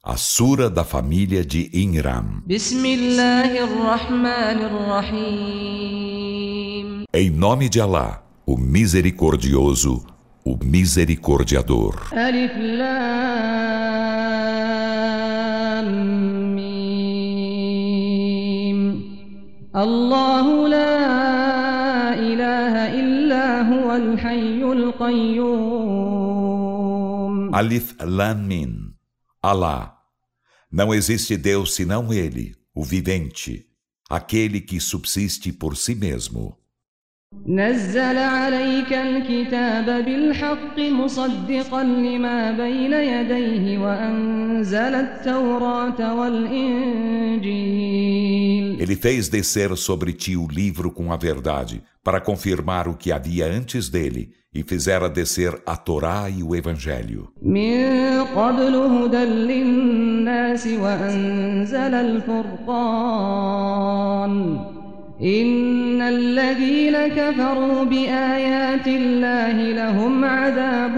A Sura da família de Inram. Em nome de Alá, o Misericordioso, o Misericordiador. Alif Lam Mim. Allahu la ilaha illa huwal hayyul qayyum. Alif Lam Mim. Alá. Não existe Deus senão Ele, o vivente, aquele que subsiste por si mesmo. نزل عليك الكتاب بالحق مصدقا لما بين يديه وأنزل التوراة والإنجيل. Ele fez descer sobre ti o livro com a verdade, para confirmar o que havia antes dele, e fizera descer a Torá e o Evangelho. من قبل هدى للناس وأنزل الفرقان إن الذين كفروا بآيات الله لهم عذاب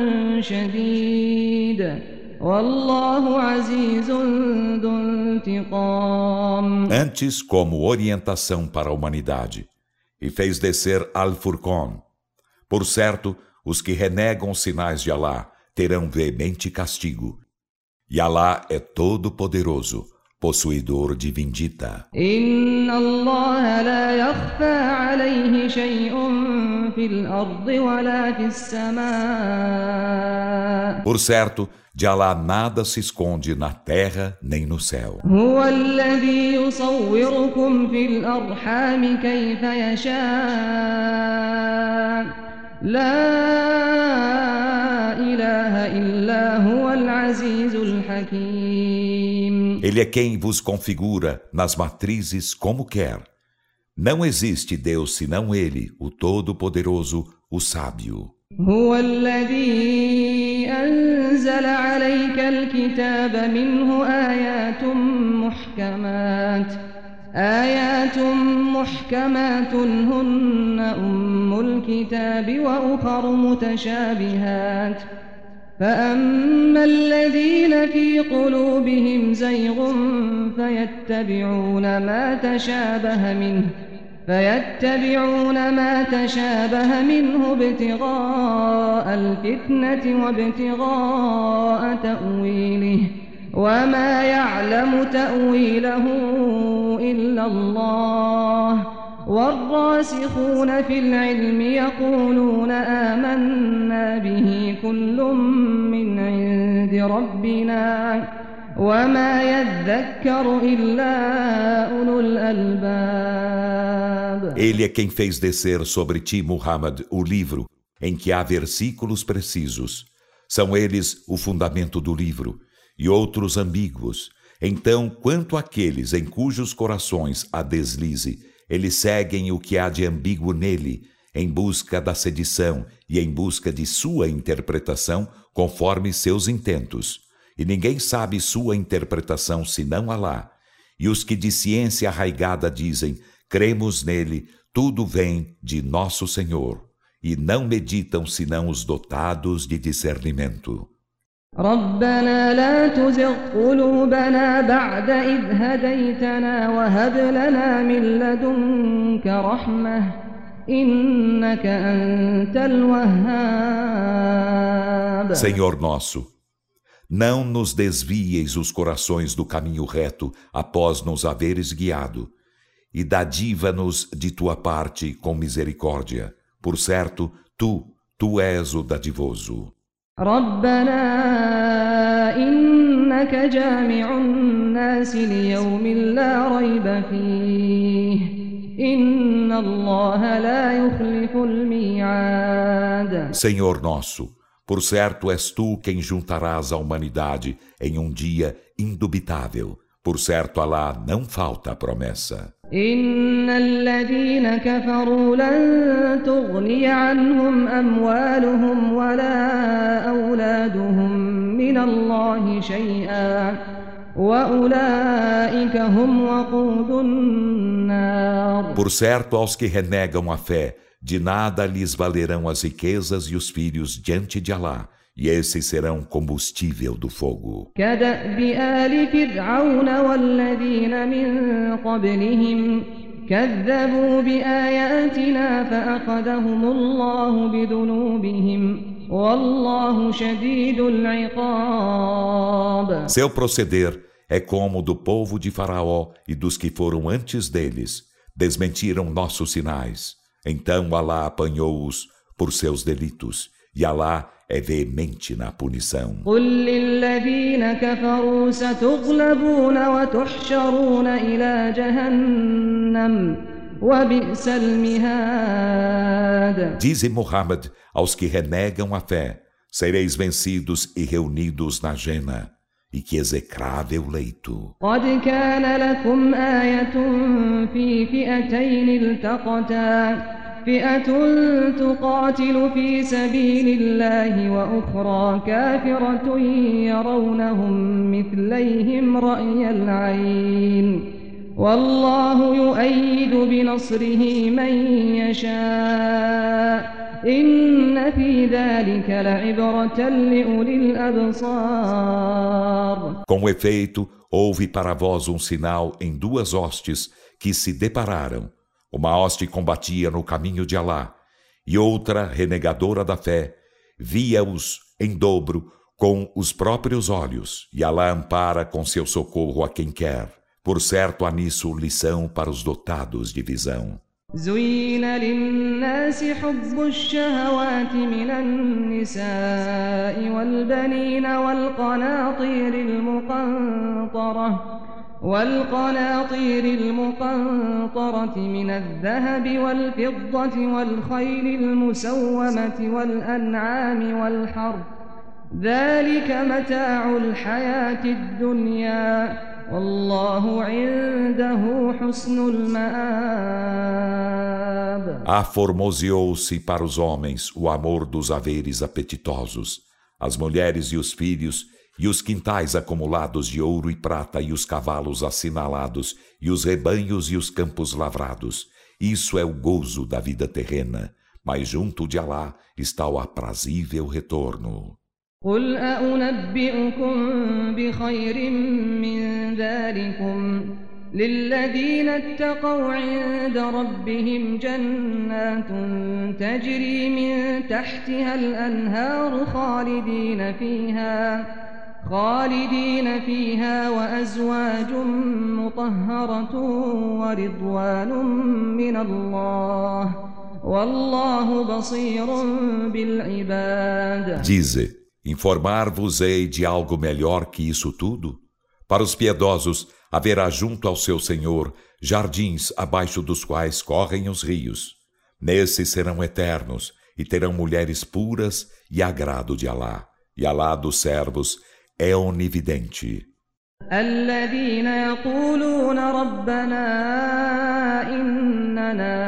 شديد والله عزيز ذو انتقام. Antes, como orientação para a humanidade, e fez descer Al-Furqan. Por certo, os que renegam os sinais de Alá terão veemente castigo. E Alá é todo-poderoso, possuidor de vindita. إن الله لا يخفى عليه شيء في الأرض ولا في السماء. Por certo, de Alá nada se esconde na terra nem no céu. هو الذي يصوركم في الأرحام كيف يشاء لا إله إلا هو العزيز الحكيم. Ele é quem vos configura nas matrizes como quer. Não existe Deus senão Ele, o Todo-Poderoso, o Sábio. هو الذي أنزل عليك الكتاب منه آيات محكمات هن أم الكتاب وأخر متشابهات فأما الذين في قلوبهم زيغ فيتبعون ما تشابه منه ابتغاء الفتنة وابتغاء تأويله وما يعلم تأويله إلا الله والراسخون في العلم يقولون آمنا به كل من عند ربنا وما يذكر إلا أولو الألباب. Ele é quem fez descer sobre ti, Muhammad, o livro, em que há versículos precisos. São eles o fundamento do livro, e outros ambíguos. Então, quanto àqueles em cujos corações há deslize, eles seguem o que há de ambíguo nele, em busca da sedição e em busca de sua interpretação conforme seus intentos. E ninguém sabe sua interpretação senão Alá. E os que de ciência arraigada dizem, cremos nele, tudo vem de nosso Senhor. E não meditam senão os dotados de discernimento. ربنا لا تزغ قلوبنا بعد إذ هديتنا وهب لنا من لدنك رحمة إنك أنت الوهاب. Senhor nosso, não nos desvieis os corações do caminho reto após nos haveres guiado, e dadiva-nos de tua parte com misericórdia. Por certo, tu és o dadivoso. ربنا إنك جامع الناس ليوم لا ريب فيه إن الله لا يخلف الميعاد. Senhor nosso, por certo és tu quem juntarás a humanidade em um dia indubitável. Por certo, Alá não falta a promessa. إن الذين كفروا لن تغني عنهم أموالهم ولا أولادهم من الله شيئا وأولئك هم وقود النار. Por certo, aos que renegam a fé, de nada lhes valerão as riquezas e os filhos diante de Alá, e esses serão combustível do fogo. كدأب آل فرعون والذين من قبلهم كذبوا بآياتنا فأخذهم الله بذنوبهم والله شديد العقاب. Seu proceder é como o do povo de Faraó e dos que foram antes deles. Desmentiram nossos sinais. Então Alá apanhou-os por seus delitos, e Alá é veemente na punição. قل للذين كفروا ستغلبون وتحشرون إلى جهنم وبئس المهاد. Dize Muhammad aos que renegam a fé: sereis vencidos e reunidos na Jena, e que execrável leito. قد كان لكم آية في فئتين التقتا فئة تقاتل في سبيل الله وأخرى كافرة يرونهم مثليهم رأي العين والله يؤيد بنصره من يشاء إن في ذلك لعبرة لأولي الأبصار. Com efeito, houve para vós um sinal em duas hostes que se depararam. Uma hoste combatia no caminho de Alá, e outra, renegadora da fé, via-os em dobro com os próprios olhos, e Alá ampara com seu socorro a quem quer. Por certo, há nisso lição para os dotados de visão. زين للناس حب الشهوات من النساء والبنين والقناطير المقنطرة من الذهب والفضة والخيل المسومة والأنعام والحرث ذلك متاع الحياة الدنيا والله عنده حسن المآب. Aformoseou-se para os homens o amor dos haveres apetitosos, as mulheres e os filhos, e os quintais acumulados de ouro e prata, e os cavalos assinalados, e os rebanhos e os campos lavrados. Isso é o gozo da vida terrena, mas junto de Alá está o aprazível retorno. قل أنبئكم بخير من ذلكم للذين اتقوا عند ربهم جنات تجري من تحتها الأنهار خالدين فيها وأزواج مطهرة ورضوان من الله والله بصير بالعباد. Dize: informar-vos-ei de algo melhor que isso tudo? Para os piedosos haverá junto ao seu Senhor jardins abaixo dos quais correm os rios. Nesses serão eternos e terão mulheres puras e agrado de Alá. E Alá dos servos é onividente. الذين يقولون ربنا إننا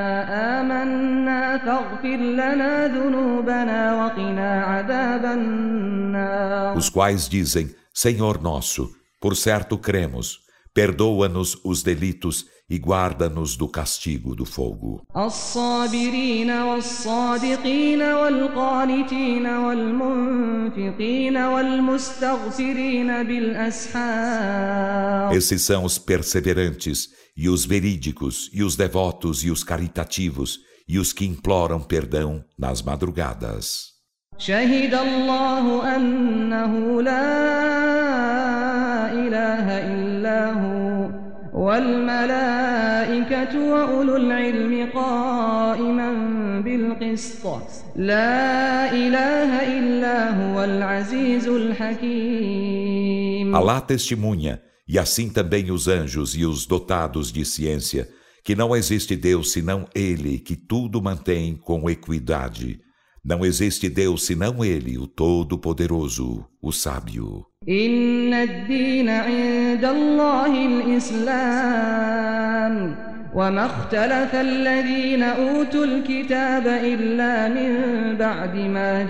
آمنا فاغفر لنا ذنوبنا وقنا عذاب النار. Os quais dizem: Senhor nosso, por certo cremos, perdoa-nos os delitos e guarda-nos do castigo do fogo. الصابرين والصادقين والقانتين والمنفقين والمستغفرين بالأسحار. Esses são os perseverantes, e os verídicos, e os devotos, e os caritativos, e os que imploram perdão nas madrugadas. شهد الله أنه لا إله إلا هو والملائكة وأولو العلم قائما بالقسط لا إله إلا هو العزيز الحكيم. Alá testemunha, e assim também os anjos e os dotados de ciência, que não existe Deus senão Ele, que tudo mantém com equidade. Não existe Deus senão Ele, o Todo-Poderoso, o Sábio. إن الدين عند الله الإسلام وما اختلف الذين أوتوا الكتاب إلا من بعد ما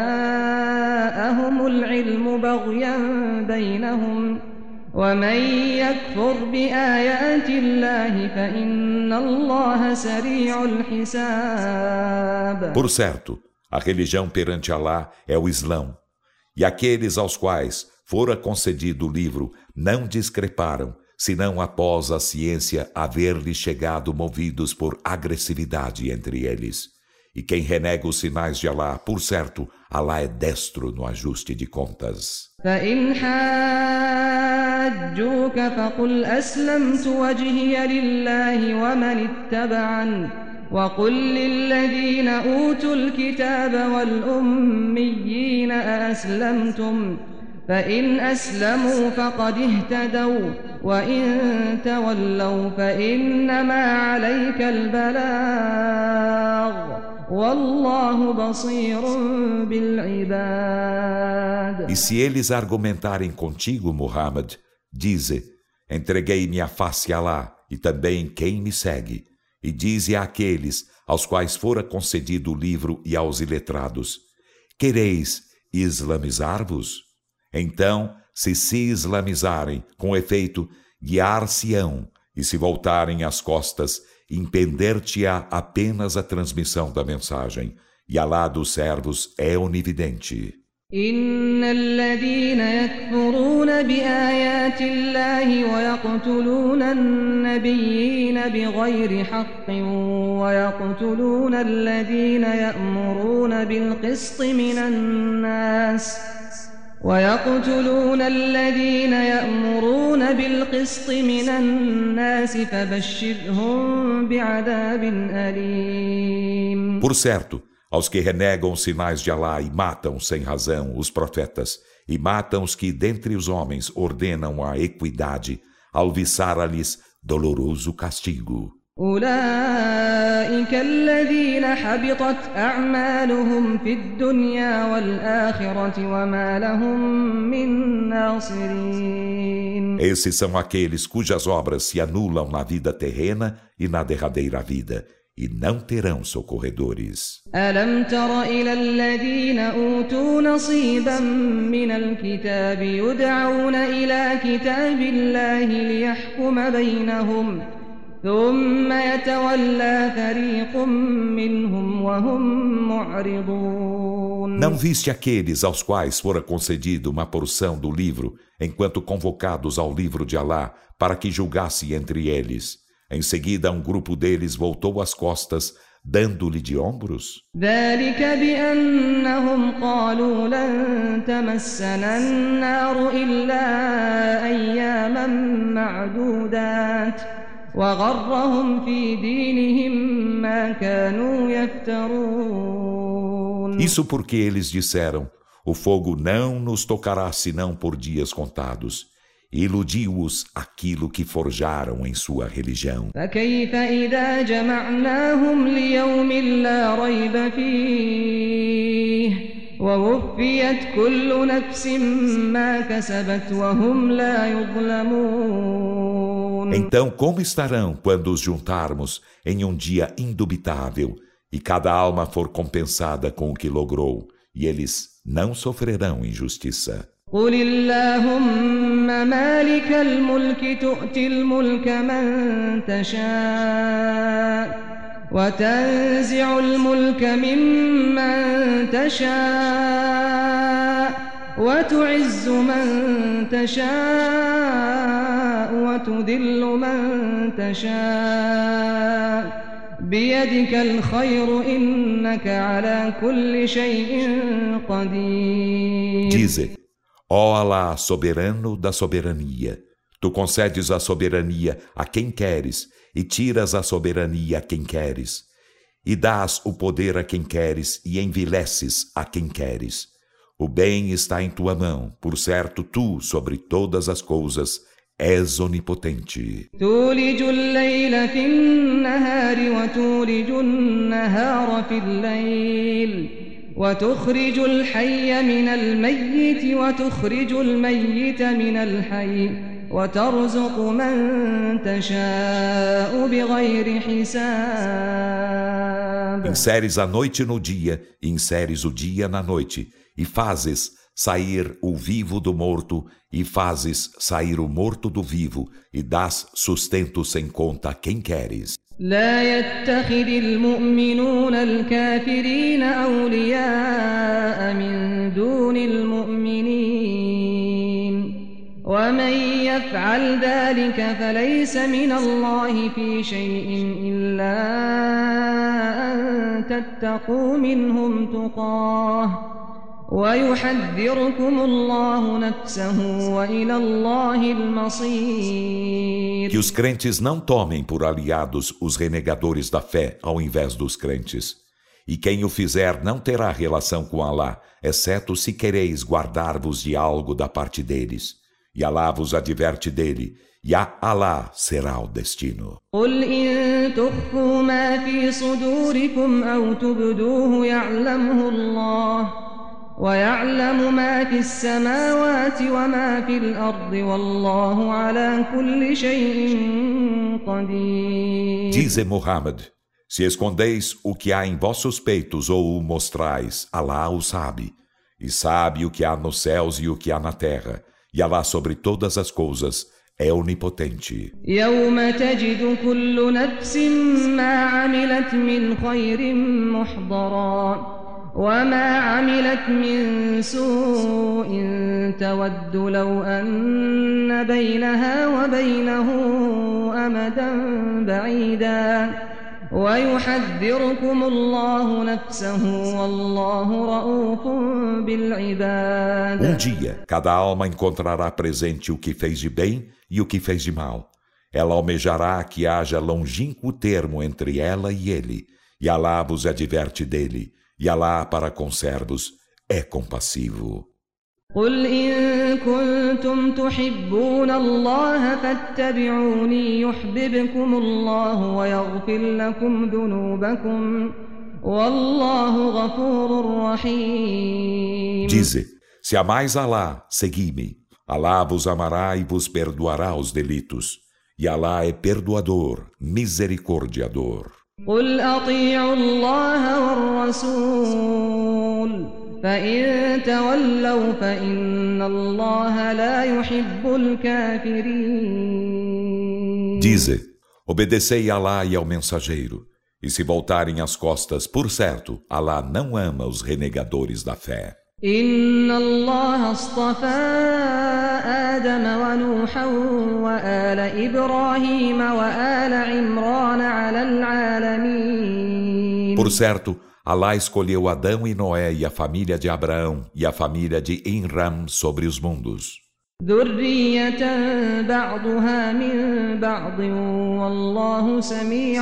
جاءهم العلم بغيا بينهم ومن يكفر بآيات الله فإن الله سريع الحساب. Por certo, A religião perante Alá é o Islão. E aqueles aos quais fora concedido o livro não discreparam, senão após a ciência haver-lhes chegado movidos por agressividade entre eles. E quem renega os sinais de Alá, por certo, Alá é destro no ajuste de contas. فإن حاجوك فقل أسلمت وجهي لله ومن اتبعني وقل للذين أوتوا الكتاب والأميين أأسلمتم فإن أسلموا فقد اهتدوا وإن تولوا فإنما عليك البلاغ والله بصير بالعباد. E se eles argumentarem contigo, Muhammad, dize: entreguei minha face a Alá e também quem me segue. E dize àqueles aos quais fora concedido o livro e aos iletrados: quereis islamizar-vos? Então, se islamizarem, com efeito, guiar-se-ão, e se voltarem as costas, impender-te-á apenas a transmissão da mensagem, e Alá dos servos é onividente. إن الذين يكفرون بآيات الله ويقتلون النبيين بغير حق ويقتلون الذين يأمرون بالقسط من الناس فبشرهم بعذاب أليم. Por certo, aos que renegam os sinais de Alá e matam sem razão os profetas, e matam os que dentre os homens ordenam a equidade, alviçara-lhes doloroso castigo. أولئك الذين حبطت أعمالهم في الدنيا والآخرة وما لهم من ناصرين. Esses são aqueles cujas obras se anulam na vida terrena e na derradeira vida, e não terão socorredores. ألم تر إلى الذين أوتوا نصيبا من الكتاب يدعون إلى كتاب الله ليحكم بينهم ثم يتولى فريق منهم وهم معرضون. Não viste aqueles aos quais fora concedido uma porção do livro, enquanto convocados ao livro de Alá, para que julgasse entre eles? Em seguida, um grupo deles voltou as costas, dando-lhe de ombros. ذلك بأنهم قالوا لن تمسنا النار إلا أياما معدودات وغرهم في دينهم ما كانوا يفترون. Isso porque eles disseram: o fogo não nos tocará senão por dias contados. E iludiu-os aquilo que forjaram em sua religião. فكيف إذا جمعناهم ليوم لا ريب فيه ووفيت كل نفس ما كسبت وهم لا يظلمون. Então, como estarão quando os juntarmos em um dia indubitável e cada alma for compensada com o que logrou, e eles não sofrerão injustiça? قل اللهم مالك الملك تؤتي الملك من تشاء وتنزع الملك ممن تشاء وتعز من تشاء وتذل من تشاء بيدك الخير إنك على كل شيء قدير. Dize: ó Alá, soberano da soberania, tu concedes a soberania a quem queres e tiras a soberania a quem queres, e dás o poder a quem queres e envileces a quem queres. O bem está em tua mão, por certo tu, sobre todas as coisas, és onipotente. تولج الليل في النهار وتولج النهار في الليل وتخرج الحي من الميت وتخرج الميت من الحي وترزق من تشاء بغير حساب. Inseres a noite no dia e inseres o dia na noite, e fazes sair o vivo do morto e fazes sair o morto do vivo, e dás sustento sem conta a quem queres. لا يتخذ المؤمنون الكافرين أولياء من دون المؤمنين ومن يفعل ذلك فليس من الله في شيء إلا أن تتقوا منهم تقاه ويحذركم الله نفسه وإلى الله المصير. Que os crentes não tomem por aliados os renegadores da fé ao invés dos crentes. E quem o fizer não terá relação com Alá, exceto se quereis guardar-vos de algo da parte deles. E Alá vos adverte dele, e a Alá será o destino. قل إن تخفوا ما في صدوركم أو تبدوه يعلمه الله ويعلم ما في السماوات وما في الأرض والله على كل شيء قدير. Dize Muhammad, se escondeis o que há em vossos peitos ou o mostrais, Alá o sabe, e sabe o que há nos céus e o que há na terra, e Alá sobre todas as coisas é onipotente. يوم تجد كل نفس ما عملت من خير محضرا وما عملت من سوء تود لو أن بينها وبينه أمدا بعيدا ويحذركم الله نفسه والله رؤوف بالعباد. Dia, cada alma encontrará presente o que fez de bem e o que fez de mal. Ela almejará que haja longínquo termo entre ela e ele, e Alá vos adverte dele. E Alá para com servos é compassivo. قل إن كنتم تحبون الله فاتبعوني يحببكم الله ويغفر لكم ذنوبكم والله غفور رحيم. Dize, se amais Alá, segui-me. Alá vos amará e vos perdoará os delitos. E Alá é perdoador, misericordiador. قل أطيعوا الله والرسول فإن تولوا فإن الله لا يحب الكافرين. Dize, obedecei a Alá e ao mensageiro, e se voltarem as costas, por certo, Alá não ama os renegadores da fé. إن الله اصطفى آدم ونوحا وآل إبراهيم وآل عمران على العالمين. Por certo, Alá escolheu Adão e Noé e a família de Abraão e a família de Imram sobre os mundos. ذرية بعضها من بعض والله سميع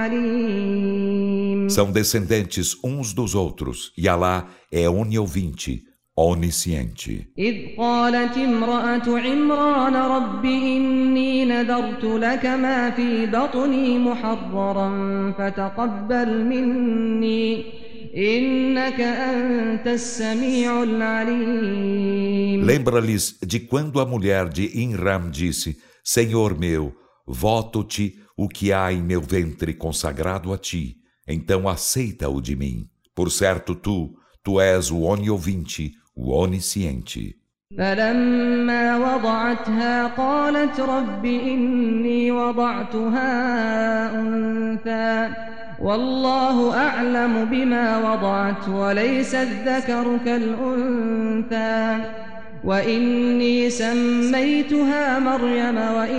عليم. São descendentes uns dos outros, e Alá é oniovinte, onisciente. إذ قالت امرأة عمران رب إني نذرت لك ما في بطني محررا فتقبل مني إنك أنت السميع العليم. Lembra-lhes de quando a mulher de Imram disse, Senhor meu, voto-te o que há em meu ventre consagrado a ti, então aceita-o de mim. Por certo tu és o oniovinte, o onisciente. فلما وضعتها قالت رب إني وضعتها أنثى والله أعلم بما وضعت وليس الذكر كالأنثى وإني سميتها مريم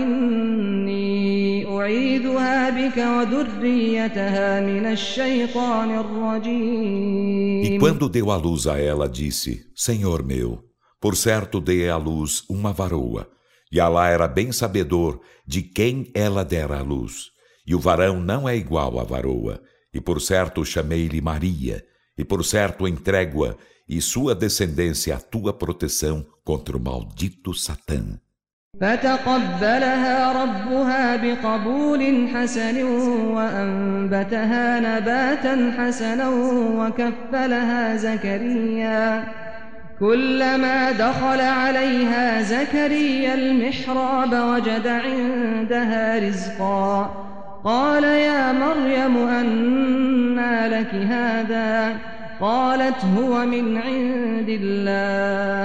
وإني أعيذها بك وذريتها من الشيطان الرجيم. E quando deu à luz a ela, disse, Senhor meu, por certo dei à luz uma varoa, e Alá era bem sabedor de quem ela dera à luz. E o varão não é igual à varoa, e por certo chamei-lhe Maria, e por certo entrego-a e sua descendência à tua proteção contra o maldito Satã. فتقبلها ربها بقبول حسن وأنبتها نباتا حسنا وكفلها زكريا كلما دخل عليها زكريا المحراب وجد عندها رزقا قال يا مريم أنى لك هذا قالت هو من عند الله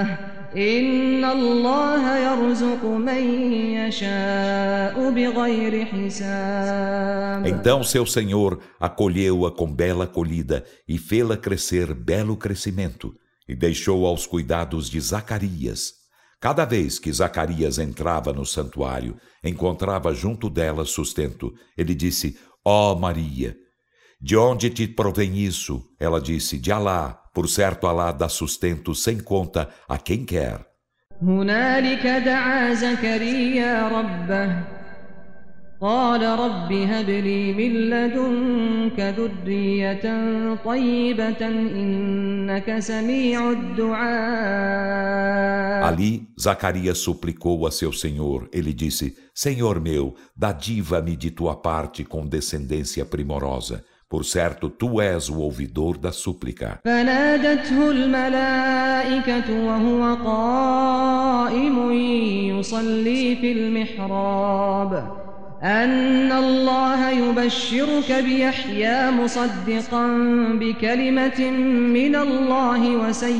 إن الله يرزق من يشاء بغير حساب. Então seu Senhor acolheu-a com bela acolhida e fê-la crescer belo crescimento, e deixou aos cuidados de Zacarias. Cada vez que Zacarias entrava no santuário, encontrava junto dela sustento. Ele disse: Ó Maria, de onde te provém isso? Ela disse: de Alá. Por certo, Alá dá sustento sem conta a quem quer. هنالك دعا زكريا ربه قال رب هب لي من لدنك ذرية طيبة إنك سميع الدعاء. Ali, Zacarias suplicou a seu Senhor. Ele disse: Senhor meu, dadiva-me de tua parte com descendência primorosa. Por certo, tu és o ouvidor da súplica. فنادته الملائكة وهو قائم يصلي في المحراب أن الله يبشرك بيحيى مصدقا بكلمة من الله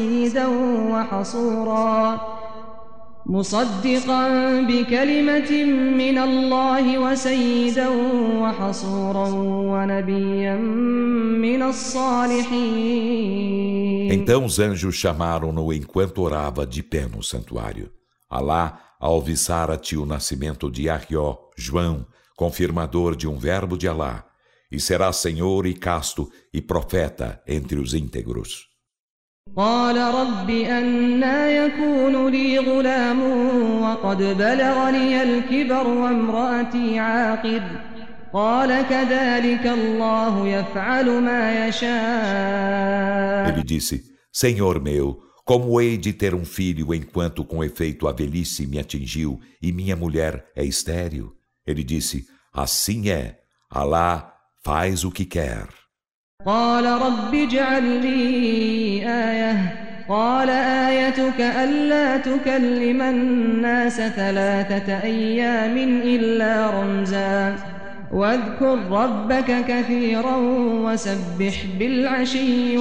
وسيدا وحصورا ونبيا من الصالحين. Então os anjos chamaram-no enquanto orava de pé no santuário. Alá alviçara-te o nascimento de Yahyá, João, confirmador de um verbo de Alá, e será senhor e casto e profeta entre os íntegros. قال رب أنى يكون لي غلام وقد بلغني الكبر وامرأتي عاقر قال كذلك الله يفعل ما يشاء. Ele disse: Senhor meu, como hei de ter um filho enquanto com efeito a velhice me atingiu e minha mulher é estéril? Ele disse: assim é, Alá faz o que quer. قال رب اجعل لي آية قال آيتك ألا تكلم الناس 3 أيام إلا رمزا واذكر ربك كثيرا وسبح بالعشي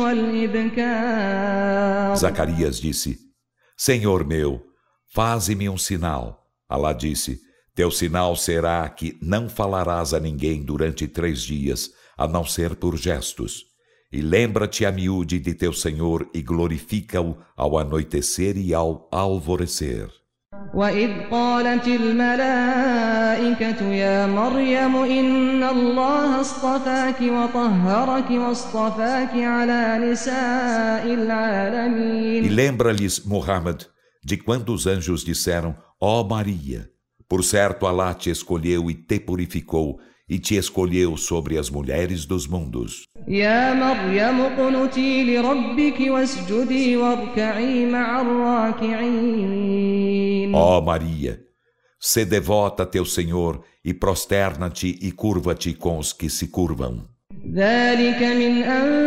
والإبكار. Zacarias disse: Senhor meu, faze-me um sinal. Alá disse: teu sinal será que não falarás a ninguém durante 3 dias, a não ser por gestos. E lembra-te a miúde de teu Senhor e glorifica-o ao anoitecer e ao alvorecer. وإذ قالت الملائكة يا مريم إن الله اصطفاك وطهرك واصطفاك على نساء العالمين. E lembra-lhes, Muhammad, de quando os anjos disseram: ó Maria, por certo Alá te escolheu e te purificou e te escolheu sobre as mulheres dos mundos. يا مريم اقنتي لربك واسجدي واركعي مع الراكعين. Ó Maria, se devota a teu Senhor e prosterna-te e curva-te com os que se curvam. ذلك من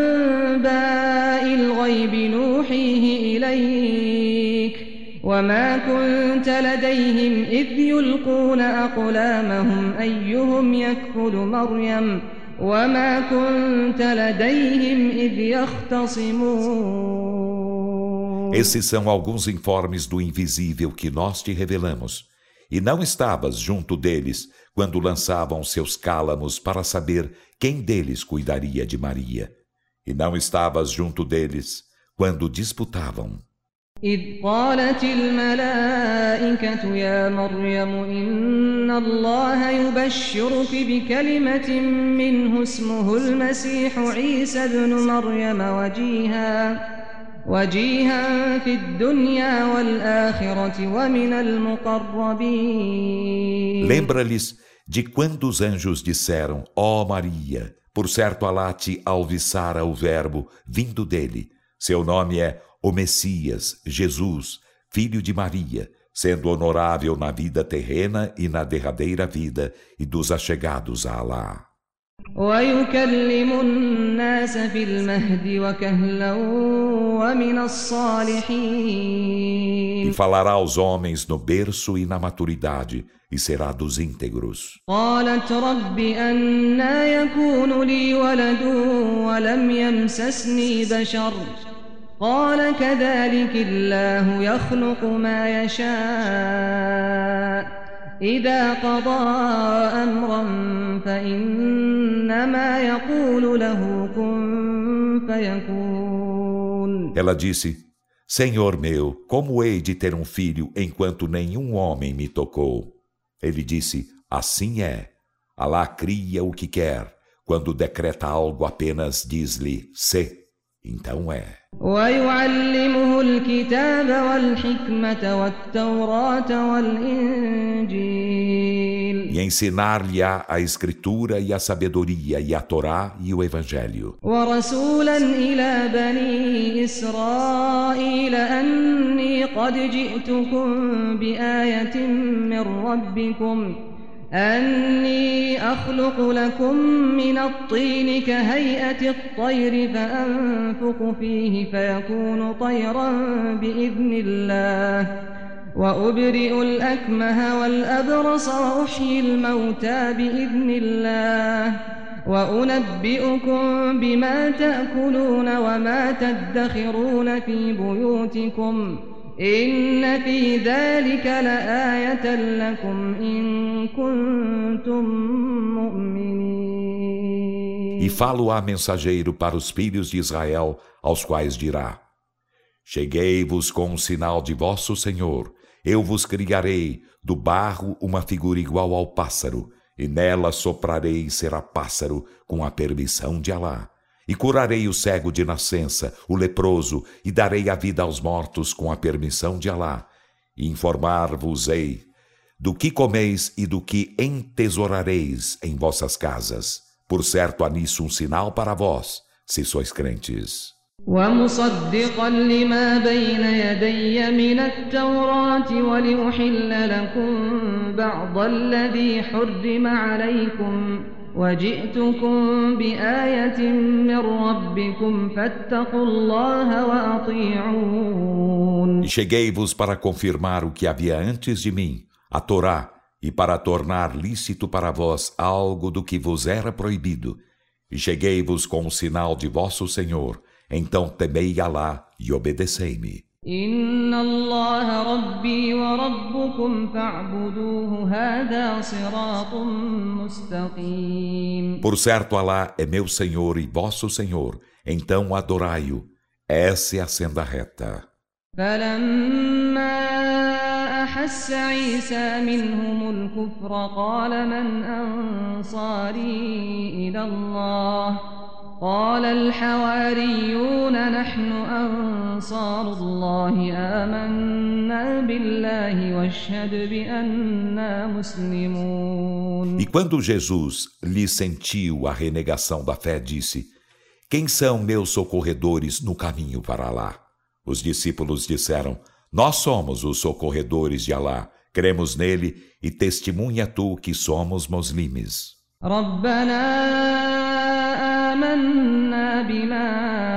أنباء الغيب نوحيه إليك وما كنت لديهم إذ يلقون أقلامهم أيهم يكفل مريم وما كنت لديهم إذ يختصمون. Esses são alguns informes do invisível que nós te revelamos. E não estavas junto deles quando lançavam seus cálamos para saber quem deles cuidaria de Maria. E não estavas junto deles quando disputavam. إذ قالت الملائكة يا مريم إن الله يبشرك بكلمة منه اسمه المسيح عيسى ابن مريم وجيها في الدنيا والآخرة ومن المقربين. Lembra-lhes de quando os anjos disseram: ó Maria, por certo Alá te alviçara o verbo vindo dele. Seu nome é o Messias, Jesus, filho de Maria, sendo honorável na vida terrena e na derradeira vida e dos achegados a Alá. ويكلم الناس في المهد وكهلا ومن الصالحين. E falará aos homens no berço e na maturidade, e será dos íntegros. قالت رب أنى يكون لي ولد ولم يمسسني بشر قال كذلك الله يخلق ما يشاء إذا قضى أمرا فإنما يقول له كن فيكون. Ela disse: Senhor meu, como hei de ter um filho enquanto nenhum homem me tocou? Ele disse: Assim é. Alá cria o que quer. Quando decreta algo, apenas diz-lhe se. Então é. ويعلمه الكتاب والحكمة والتوراة والإنجيل. E ensinar-lhe-á a escritura e a sabedoria e a Torá e o Evangelho. ورسولا إلى بني إسرائيل أني قد جئتكم بآية من ربكم أني أخلق لكم من الطين كهيئة الطير فأنفخ فيه فيكون طيرا بإذن الله وأبرئ الأكمه والأبرص وأحيي الموتى بإذن الله وأنبئكم بما تأكلون وما تدخرون في بيوتكم إن في ذلك لآية لكم إن كنتم مؤمنين. E falo-á mensageiro para os filhos de Israel, aos quais dirá: Cheguei-vos com um sinal de vosso Senhor, eu vos criarei do barro uma figura igual ao pássaro, e nela soprarei e será pássaro com a permissão de Alá. E curarei o cego de nascença, o leproso, e darei a vida aos mortos com a permissão de Alá. E informar-vos-ei do que comeis e do que entesourareis em vossas casas. Por certo, há nisso um sinal para vós, se sois crentes. ومصدقا لما بين يدي من التوراة ولأحل لكم بعض الذي حرم عليكم وجئتكم بآية من ربكم فاتقوا الله وأطيعون. E cheguei-vos para confirmar o que havia antes de mim, a Torá, e para tornar lícito para vós algo do que vos era proibido. E cheguei-vos com o sinal de vosso Senhor, então temei Alá e obedecei-me. إن الله ربي وربكم فاعبدوه هذا صراط مستقيم. Por certo, Alá é meu Senhor e vosso Senhor, então adorai-o. Essa é a senda reta. فلما أحس عيسى منهم الكفر قال من أنصاري إلى الله قال الحواريون نحن أنصار الله آمنا بالله واشهد بأننا مسلمون. E quando Jesus lhe sentiu a renegação da fé, disse: Quem são meus socorredores no caminho para Alá? Os discípulos disseram: Nós somos os socorredores de Alá, cremos nele e testemunha tu que somos muslimes. آمنا بما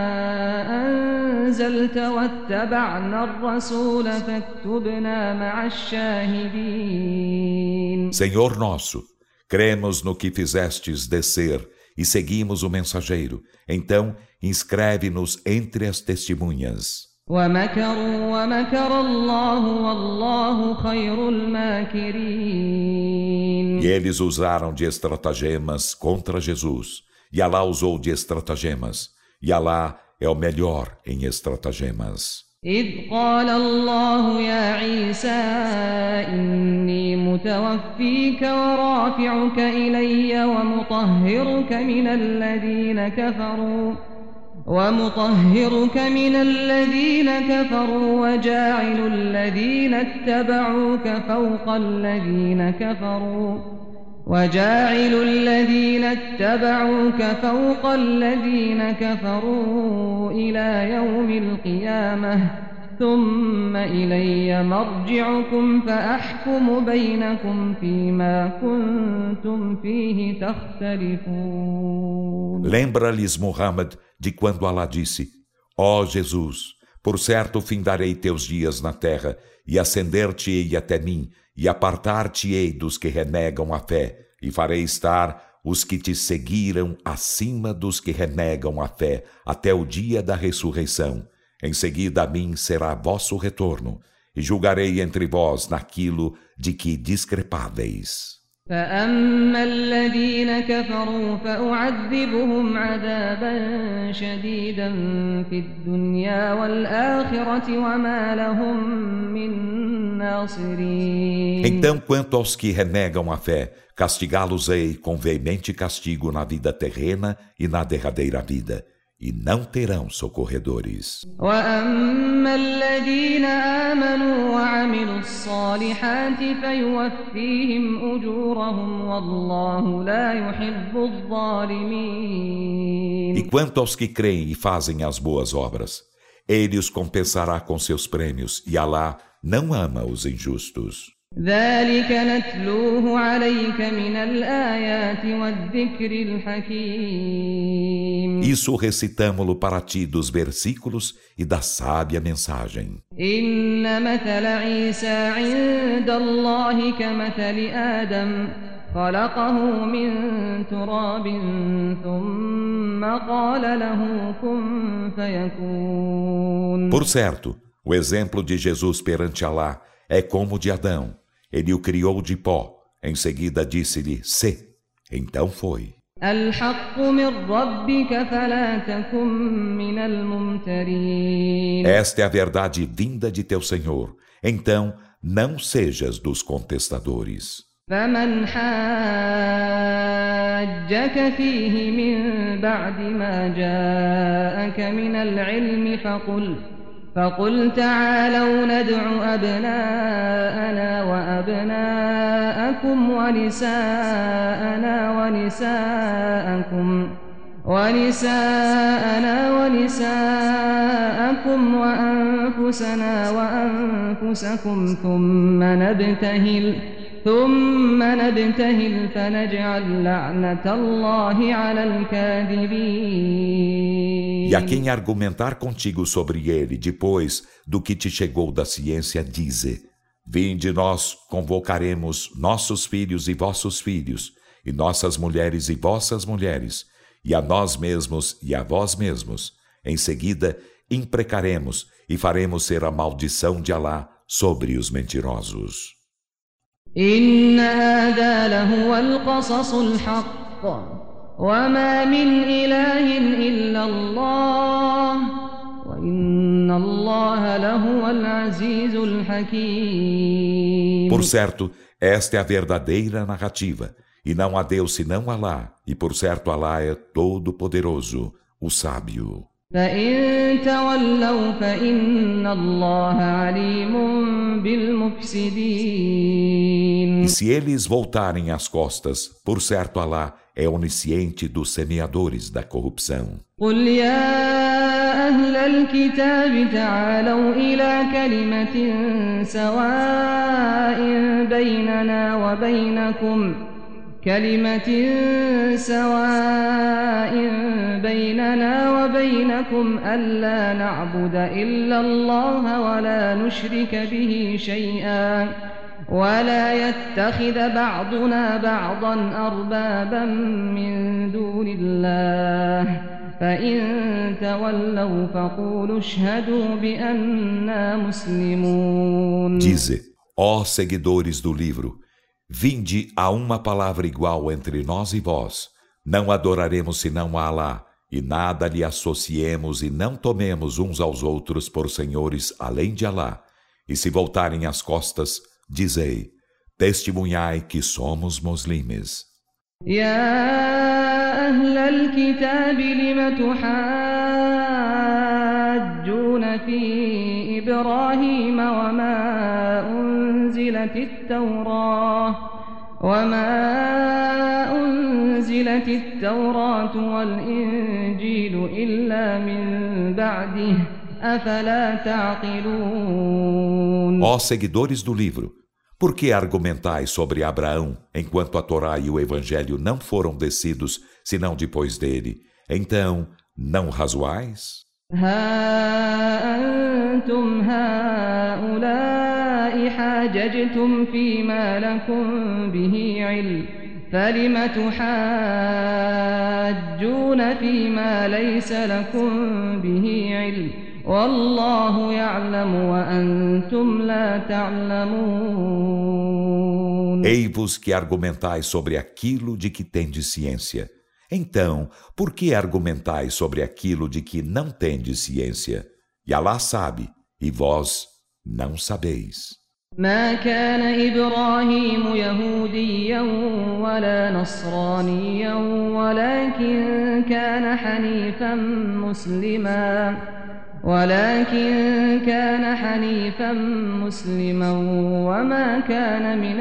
أنزلت واتبعنا الرسول فاكتبنا مع الشاهدين. Senhor nosso, cremos no que fizestes descer e seguimos o mensageiro. Então, inscreve-nos entre as testemunhas. ومكروا ومكر الله والله خير الماكرين. E eles usaram de estratagemas contra Jesus, e Alá usou de estratagemas, e Alá é o melhor em estratagemas. إذ قال الله يا عيسى إني متوفيك ورافعك إلي ومطهرك من الذين كفروا وجاعل الذين اتبعوك فوق الذين كفروا إلى يوم القيامة ثم إلي مرجعكم فأحكم بينكم فيما كنتم فيه تختلفون. Lembra-lhes, Muhammad, de quando Alá disse: Ó Jesus, por certo findarei teus dias na terra e ascender-te-ei até mim e apartar-te-ei dos que renegam a fé e farei estar os que te seguiram acima dos que renegam a fé até o dia da ressurreição. Em seguida a mim será vosso retorno, e julgarei entre vós naquilo de que discrepaveis. فأما الذين كفروا فأعذبهم عذابا شديدا في الدنيا والآخرة وما لهم من ناصرين. Então, quanto aos que renegam a fé, castigá-los-ei com veemente castigo na vida terrena e na derradeira vida, e não terão socorredores. وأما الذين آمنوا وعملوا الصالحات فيوفيهم أجورهم والله لا يحب الظالمين. E quanto aos que creem e fazem as boas obras, ele os compensará com seus prêmios, e Alá não ama os injustos. ذلك نتلوه عليك من الآيات والذكر الحكيم. Isso recitamo-lo para ti dos versículos e da sábia mensagem. إن مثل عيسى عند الله كمثل آدم خلقه من تراب ثم قال له كن فيكون. Por certo, o exemplo de Jesus perante Alá é como o de Adão. Ele o criou de pó. Em seguida disse-lhe, sê. Então foi. الحق من ربك فلا تكن من الممترين. Esta é a verdade vinda de teu Senhor. Então, não sejas dos contestadores. فمن حاجك فيه من بعد ما جاءك من العلم فقل تعالوا ندع أبناءنا وأبناءكم ونساءنا ونساءكم وأنفسنا وأنفسكم ثم نبتهل فنجعل لعنة الله على الكاذبين. E a quem argumentar contigo sobre ele depois do que te chegou da ciência, dize: Vinde, nós convocaremos nossos filhos e vossos filhos, e nossas mulheres e vossas mulheres, e a nós mesmos e a vós mesmos. Em seguida, imprecaremos e faremos ser a maldição de Alá sobre os mentirosos. إن هذا لهو القصص الحق وما من إله إلا الله وإن الله لهو العزيز الحكيم. Por certo, esta é a verdadeira narrativa, e não há Deus senão Alá, e por certo Alá é todo-poderoso, o sábio. فإن تولوا فإن الله عليم بالمفسدين. E se eles voltarem as costas, por certo Alá é onisciente dos semeadores da corrupção. قل يا أهل الكتاب تعالوا إلى كلمة سواء بيننا وبينكم ألا نعبد إلا الله ولا نشرك به شيئا ولا يتخذ بعضنا بعضا أربابا من دون الله فإن تولوا فقولوا اشهدوا بأننا مسلمون. Dize, ó seguidores do livro, vinde a uma palavra igual entre nós e vós. Não adoraremos senão a Alá, e nada lhe associemos e não tomemos uns aos outros por senhores além de Alá. E se voltarem as costas, dizei, testemunhai que somos muslimes. يا أهل الكتاب لم تحاجون في إبراهيم وما أنزلت التوراة والإنجيل إلا من بعده أفلا تعقلون. Ó seguidores do livro, por que argumentais sobre Abraão, enquanto a Torá e o Evangelho não foram descidos, senão depois dele? Então, não razoais? ها أنتم هؤلاء حاججتم فيما لكم به علم فلم تحاجون فيما ليس لكم به علم والله يعلم وأنتم لا تعلمون. Ei-vos que argumentais sobre aquilo de que tendes ciência. Então, por que argumentais sobre aquilo de que não tendes ciência? E Alá sabe, e vós não sabeis. ما كان إبراهيم يهوديا ولا نصرانيا ولكن كان حنيفا مسلما وما كان من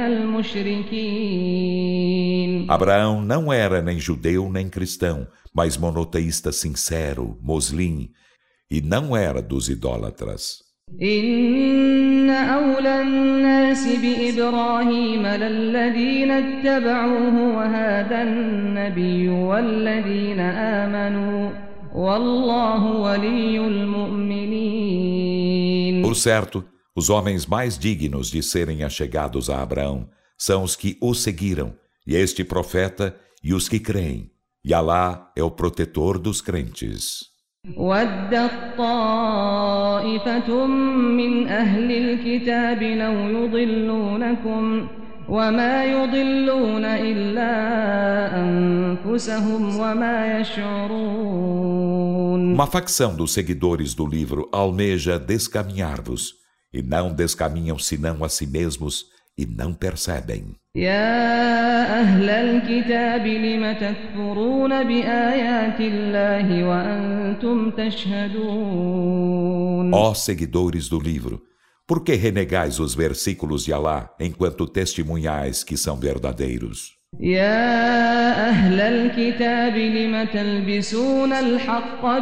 المشركين. Abraão não era nem judeu nem cristão, mas monoteísta sincero, moslim, e não era dos idólatras. إن أولى الناس بإبراهيم للذين اتبعوه وهذا النبي والذين آمنوا والله ولي المؤمنين. Por certo, os homens mais dignos de serem achegados a Abraão são os que o seguiram, e este profeta e os que creem, e Alá é o protetor dos crentes. ودت طائفة من أهل الكتاب لو يضلونكم وما يضلون إلا أنفسهم وما يشعرون. Uma facção dos seguidores do livro almeja descaminhar-vos, e não descaminham senão a si mesmos, e não percebem. يا أهل الكتاب لم تكفرون بآيات الله وأنتم تشهدون. Ó seguidores do livro, por que renegais os versículos de Alá enquanto testemunhais que são verdadeiros? يا أهل الكتاب لم تلبسون الحق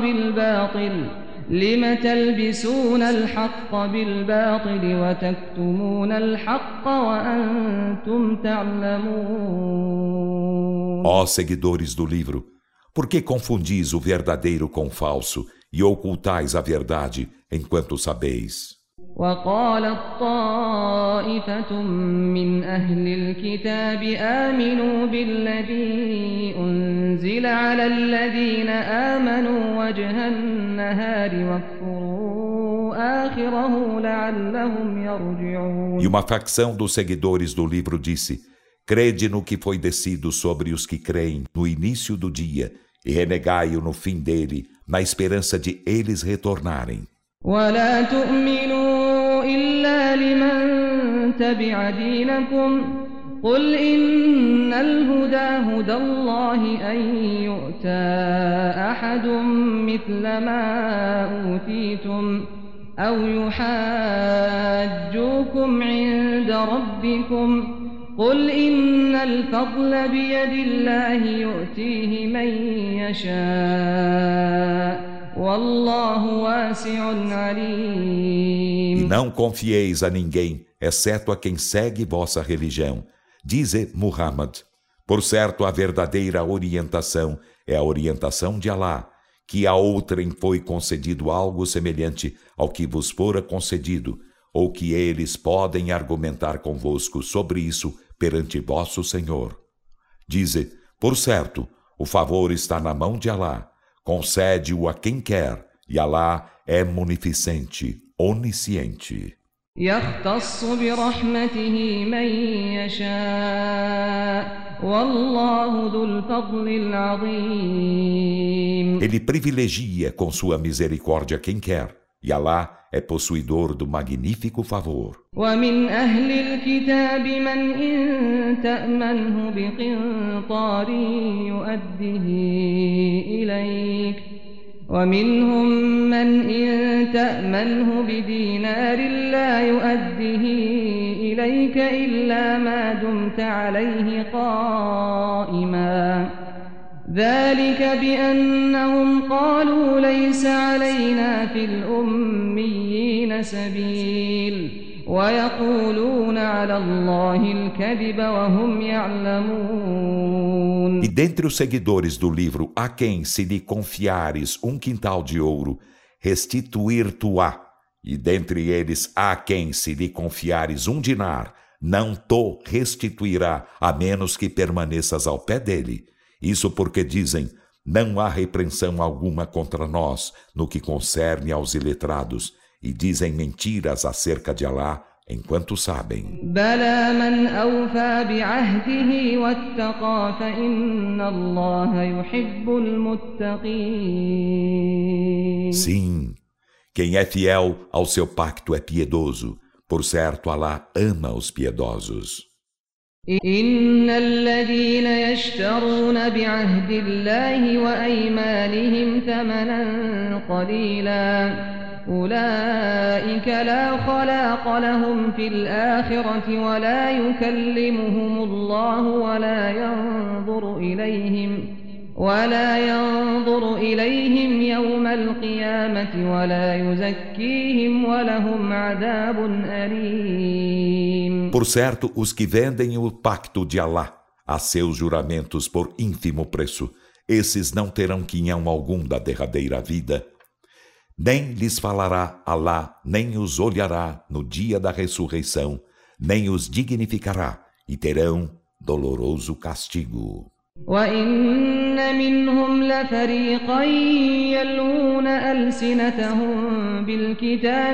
بالباطل وتكتمون الحق وأنتم تعلمون. Ó seguidores do livro, por que confundis o verdadeiro com o falso e ocultais a verdade enquanto sabeis? وقالت طائفة من أهل الكتاب آمنوا بالذي أنزل على الذين آمنوا وجه النهار واكفروا آخره لعلهم يرجعون. E uma facção dos seguidores do livro disse: crede no que foi descido sobre os que creem no início do dia e renegai-o no fim dele, na esperança de eles retornarem. ولا تؤمنوا إلا لمن تبع دينكم قل إن الهدى هدى الله أن يؤتى أحد مثل ما أوتيتم أو يحاجوكم عند ربكم قل إن الفضل بيد الله يؤتيه من يشاء والله واسع عليم. E não confieis a ninguém, exceto a quem segue vossa religião. Dize Muhammad: por certo, a verdadeira orientação é a orientação de Alá, que a outrem foi concedido algo semelhante ao que vos fora concedido, ou que eles podem argumentar convosco sobre isso perante vosso Senhor. Dize: por certo, o favor está na mão de Alá, concede-o a quem quer, e Alá é munificente, onisciente. يختص برحمته من يشاء والله ذو الفضل العظيم. Ele privilegia com sua misericórdia quem quer, e Alá é possuidor do magnífico favor. ومن أهل الكتاب من إن تأمنه بقنطار يؤده إليك ومنهم من إن تأمنه بدينار لا يؤده إليك إلا ما دمت عليه قائما ذلك بأنهم قالوا ليس علينا في الأميين سبيل ويقولون على الله الكذب وهم يعلمون. E dentre os seguidores do livro, a quem, se lhe confiares um quintal de ouro, restituir-te-á, e dentre eles, a quem, se lhe confiares um dinar, não te restituirá, a menos que permaneças ao pé dele. Isso porque dizem: não há repreensão alguma contra nós no que concerne aos iletrados, e dizem mentiras acerca de Alá, enquanto sabem. بلى من أوفى بعهده واتقى فإن الله يحب المتقين. Sim, quem é fiel ao seu pacto é piedoso, por certo Alá ama os piedosos. إن الذين يشترون بعهد الله وأيمانهم ثمنا قليلا أولئك لا خلاق لهم في الآخرة ولا يكلمهم الله ولا ينظر إليهم يوم القيامة ولا يزكيهم ولهم عذاب أليم. Por certo, os que vendem o pacto de Alá a seus juramentos por ínfimo preço, esses não terão quinhão algum da derradeira vida. Nem lhes falará Alá, nem os olhará no dia da ressurreição, nem os dignificará, e terão doloroso castigo. وَإِنَّ مِنْهُمْ لَفَرِيقًا يَلْوُونَ أَلْسِنَتَهُم بِالْكِتَابِ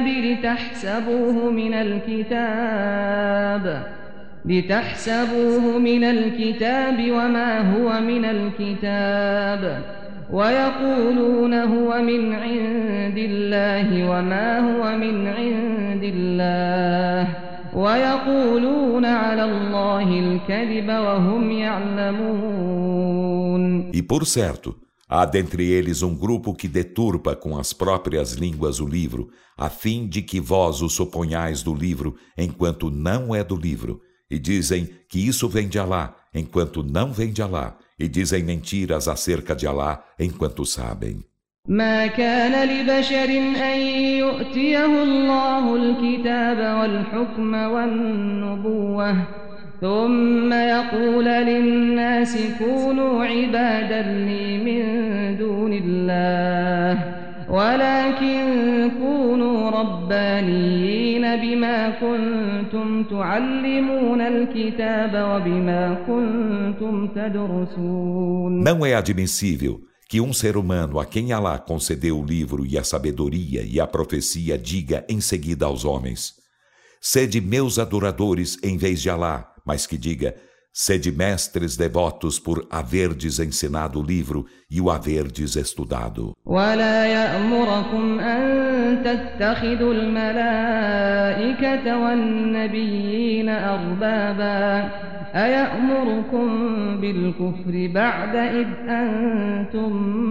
لِتَحْسَبُوهُ مِنَ الْكِتَابِ وَمَا هُوَ مِنَ الْكِتَابِ وَيَقُولُونَ هُوَ مِنْ عِندِ اللَّهِ وَمَا هُوَ مِنْ عِندِ اللَّهِ وَيَقُولُونَ عَلَى اللَّهِ الْكَذِبَ وَهُمْ يَعْلَمُونَ. E por certo, há dentre eles um grupo que deturpa com as próprias línguas o livro, a fim de que vós o suponhais do livro, enquanto não é do livro, e dizem que isso vem de Alá, enquanto não vem de Alá, e dizem mentiras acerca de Alá, enquanto sabem. ما كان لبشر أن يؤتيه الله الكتاب والحكم والنبوة ثم يقول للناس كونوا عبادا لي من دون الله ولكن كونوا ربانيين بما كنتم تعلمون الكتاب وبما كنتم تدرسون. Não é admissível que um ser humano a quem Alá concedeu o livro e a sabedoria e a profecia diga em seguida aos homens: sede meus adoradores em vez de Alá, mas que diga: sede mestres devotos por haverdes ensinado o livro e o haverdes estudado. ولا يأمركم أن تتخذوا الملائكة والنبيين أربابا أيأمركم بالكفر بعد إذ أنتم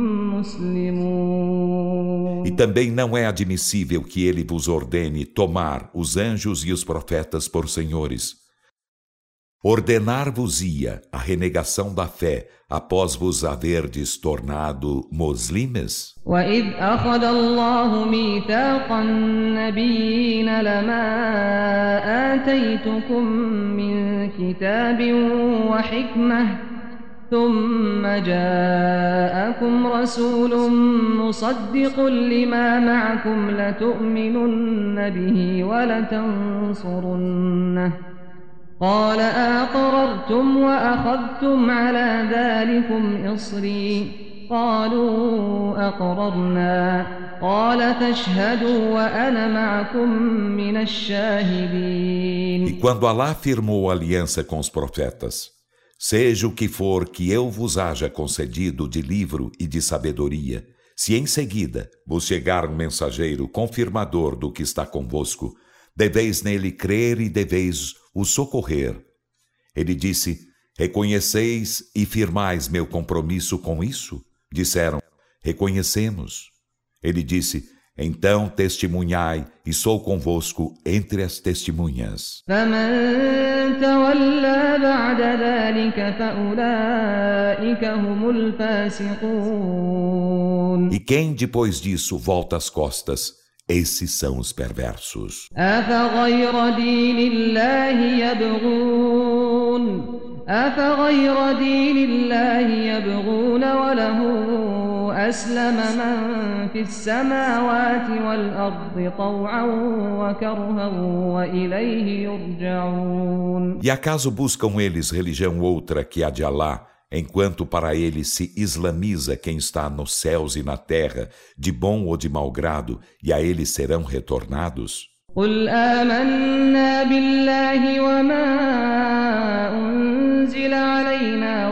مسلمون. E também não é admissível que ele vos ordene tomar os anjos e os profetas por senhores. Ordenar-vos-ia a renegação da fé após vos haverdes tornado muslimes? وَإِذْ أَخَذَ اللَّهُ مِيثَاقَ النَّبِيِّينَ لَمَا آتَيْتُكُم مِّن كِتَابٍ وَحِكْمَةٍ ثُمَّ جَاءَكُمْ رَسُولٌ مُّصَدِّقٌ لِّمَا مَعَكُمْ لَتُؤْمِنُنَّ بِهِ وَلَتَنصُرُنَّهُ قال أقررتم وأخذتم على ذلكم إصري قالوا أقررنا قال فاشهدوا وأنا معكم من الشاهدين. E quando Alá firmou aliança com os profetas, seja o que for que eu vos haja concedido de livro e de sabedoria, se em seguida vos chegar um mensageiro confirmador do que está convosco, deveis nele crer e deveis o socorrer. Ele disse: reconheceis e firmais meu compromisso com isso? Disseram: reconhecemos. Ele disse: então testemunhai e sou convosco entre as testemunhas. فمن تولى بعد ذلك فأولئك هم الفاسقون. E quem depois disso volta as costas, esses são os perversos. أفغير دين الله يبغون وله أسلم من في السماوات والأرض طوعا وكرها وإليه يرجعون. E acaso buscam eles religião outra que a de Alá, enquanto para ele se islamiza quem está nos céus e na terra, de bom ou de mau grado, e a ele serão retornados? قل آمنا بالله وما أنزل علينا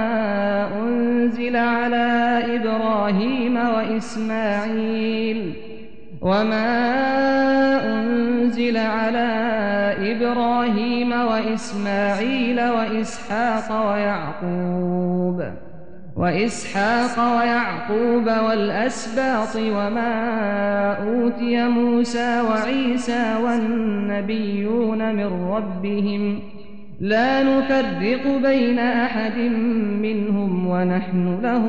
وما أنزل على إبراهيم وإسماعيل وإسحاق ويعقوب والأسباط وما أوتي موسى وعيسى والنبيون من ربهم لا نفرق بين أحد منهم ونحن له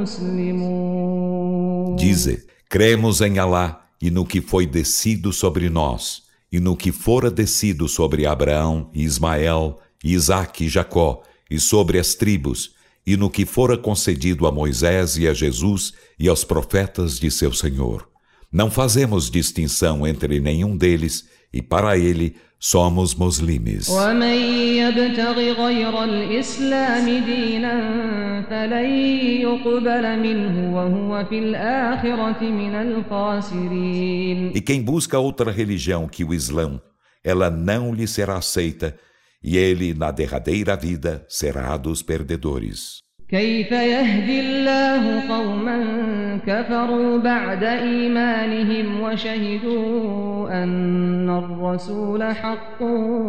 مسلمون. Dize, cremos em Alá e no que foi descido sobre nós, e no que fora descido sobre Abraão e Ismael, e Isaque e Jacó, e sobre as tribos, e no que fora concedido a Moisés e a Jesus e aos profetas de seu Senhor. Não fazemos distinção entre nenhum deles, e para ele somos muslimes. E quem busca outra religião que o Islã, ela não lhe será aceita, e ele, na derradeira vida, será dos perdedores. كيف يهدي الله قوما كفروا بعد إيمانهم وشهدوا أن الرسول حق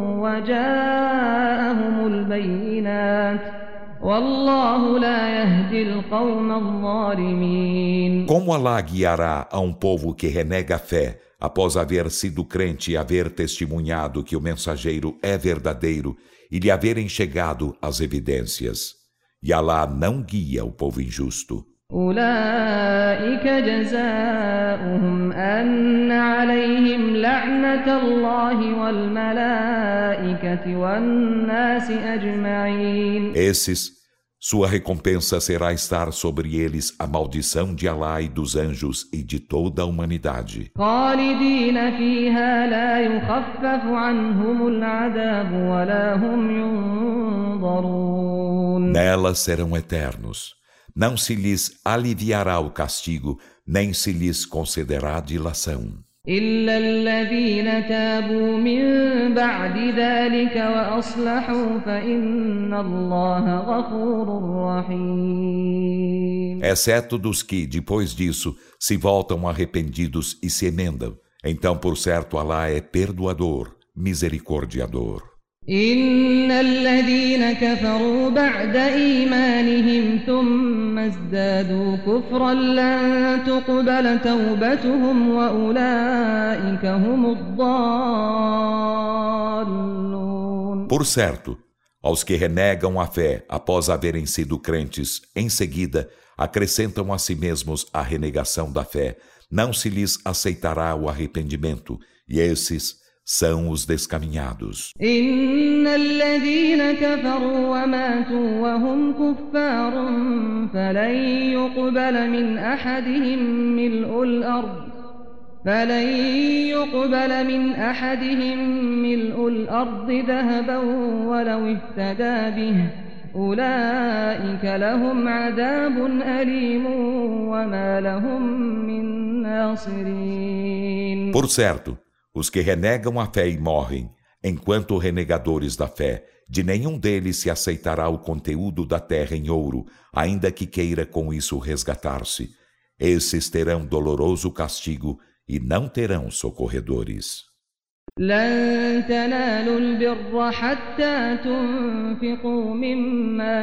وجاءهم البينات والله لا يهدي القوم الظالمين. Como Alá guiará a um povo que renega a fé após haver sido crente e haver testemunhado que o mensageiro é verdadeiro e lhe haverem chegado as evidências? E Alá não guia o povo injusto. أولئك جزاؤهم أن عليهم لعنة الله والملائكة والناس أجمعين. Esses, sua recompensa será estar sobre eles a maldição de Alá e dos anjos e de toda a humanidade. خالدين فيها لا يخفف عنهم العذاب ولا هم ينظرون. Nelas serão eternos. Não se lhes aliviará o castigo, nem se lhes concederá dilação. إلا الذين تابوا من بعد ذلك وأصلحوا فإن الله غفور رحيم. Exceto dos que, depois disso, se voltam arrependidos e se emendam. Então, por certo, Alá é perdoador, misericordiador. إن الذين كفروا بعد إيمانهم ثم ازدادوا كفرا لن تقبل توبتهم وأولئك هم الضالون. Por certo, aos que renegam a fé após haverem sido crentes, em seguida acrescentam a si mesmos a renegação da fé, não se lhes aceitará o arrependimento, e esses são os descaminhados. إن الذين كفروا وماتوا وهم كفار فلن يقبل من أحدهم ملء الأرض ذهبا ولو افتدى به أولئك لهم عذاب أليم وما لهم من ناصرين. Por certo, os que renegam a fé e morrem, enquanto renegadores da fé, de nenhum deles se aceitará o conteúdo da terra em ouro, ainda que queira com isso resgatar-se. Esses terão doloroso castigo e não terão socorredores. لن تنالوا البر حتى تنفقوا مما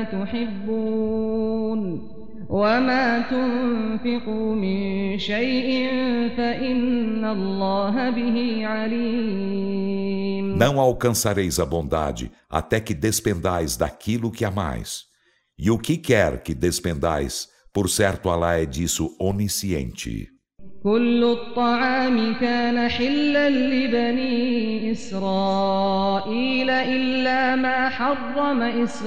تحبون وما تنفقوا من شيء فإن الله به عليم. Não alcançareis a bondade até que despendais daquilo que amais. E o que quer que despendais, por certo Alá é disso onisciente. كل الطعام كان حلا لبني إسرائيل إلا ما حرم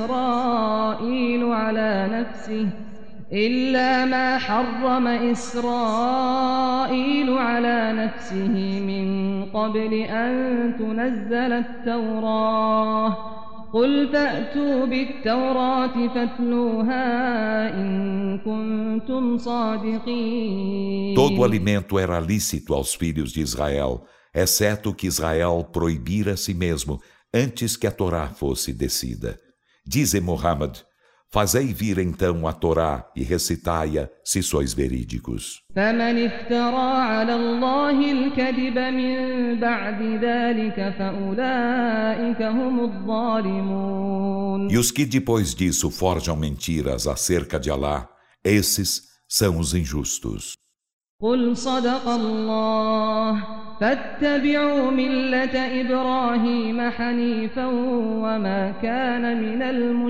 إسرائيل على نفسه من قبل أن تنزل التوراة قل فأتوا بالتوراة فاتلوها إن كنتم Todo صادقين. alimento era lícito aos filhos de Israel, exceto que Israel proibira a si mesmo antes que a Torá fosse descida. Dize Muhammad: fazei vir então a Torá e recitai-a se sois verídicos. فمن افترى على الله الكذب من بعد ذلك فأولئك هم الظالمون. E os que depois disso forjam mentiras acerca de Alá, esses são os injustos. قل صدق الله فاتبعوا ملة إبراهيم حنيفا وما كان من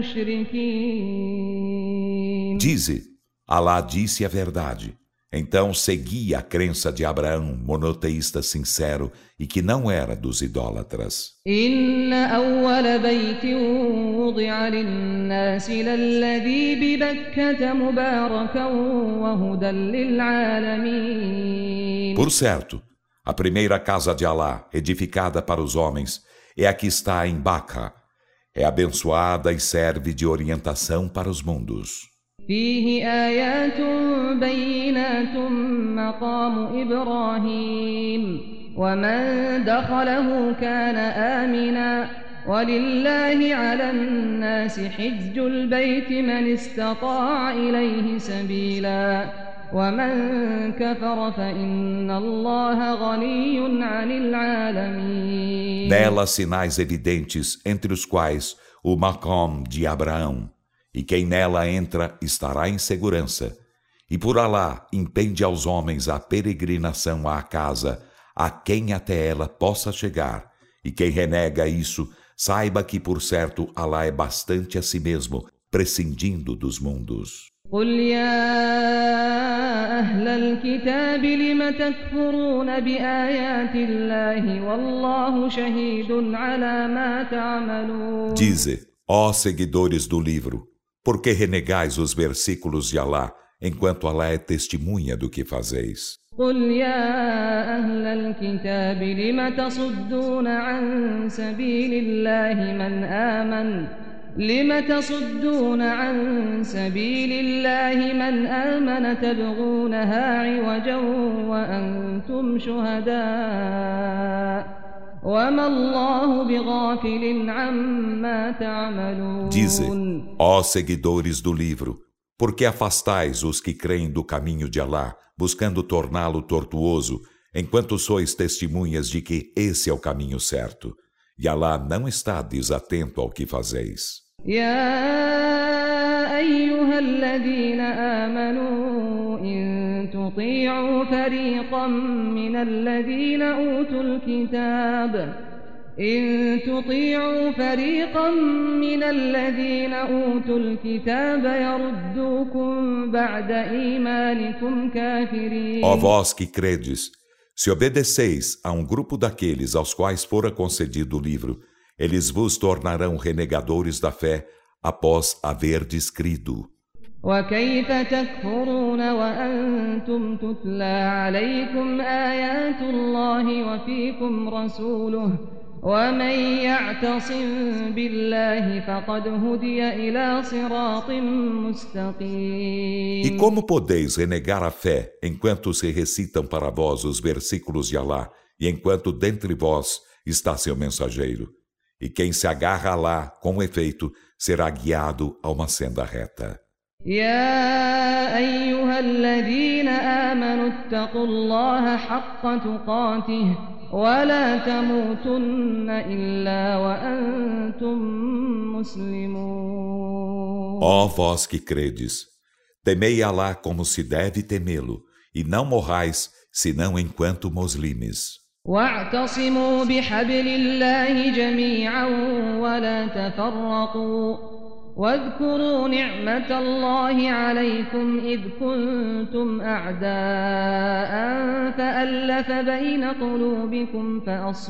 المشركين. Dize: Alá disse a verdade. Então segui a crença de Abraão, monoteísta sincero, e que não era dos idólatras. إن أول بيت وضع للناس للذي ببكة مباركا وهدى للعالمين. Por certo, a primeira casa de Alá, edificada para os homens, é a que está em Baca. É abençoada e serve de orientação para os mundos. فيه آيات بينات مقام إبراهيم ومن دخله كان آمنا ولله على الناس حج البيت من استطاع إليه سبيلا ومن كفر فإن الله غني عن العالمين. Nela sinais evidentes, entre os quais o Maqam de Abraão, e quem nela entra estará em segurança. E por Alá impende aos homens a peregrinação à casa, a quem até ela possa chegar. E quem renega isso, saiba que por certo Alá é bastante a si mesmo, prescindindo dos mundos. قل يا أهل الكتاب لم تكفرون بآيات الله والله شهيد على ما تعملون. Dize, ó seguidores do livro, por que renegais os versículos de Alá, enquanto Alá é testemunha do que fazeis? قل يا أهل الكتاب لم تصدون عن سبيل الله من آمن تبغونها عوجا وأنتم شهداء وما الله بغافل عما تعملون. Dize, ó seguidores do livro, por que afastais os que creem do caminho de Alá, buscando torná-lo tortuoso, enquanto sois testemunhas de que esse é o caminho certo? E Alá não está desatento ao que fazeis. يا أيها الذين آمنوا إن تطيعوا فريقا من الذين أوتوا الكتاب يردوكم بعد إيمانكم كافرين. Ó vós que credes, se obedeceis a um grupo daqueles aos quais fora concedido o livro, eles vos tornarão renegadores da fé após haverdes crido. وكيف تكفرون وأنتم تتلى عليكم آيات الله وفيكم رسوله ومن يعتصم بالله فقد هدي إلى صراط مستقيم. E como podeis renegar a fé enquanto se recitam para vós os versículos de Alá e enquanto dentre vós está seu mensageiro? E quem se agarra a Alá, com efeito, será guiado a uma senda reta. يا أيها الذين آمنوا اتقوا الله حق تقاته ولا تموتن إلا وأنتم مسلمون. Ó vós que credes, temei Alá como se deve temê-lo, e não morrais senão enquanto muslimes. واعتصموا بحبل الله جميعا ولا تفرقوا واذكروا نعمة الله عليكم إذ كنتم أعداء فألف بين قلوبكم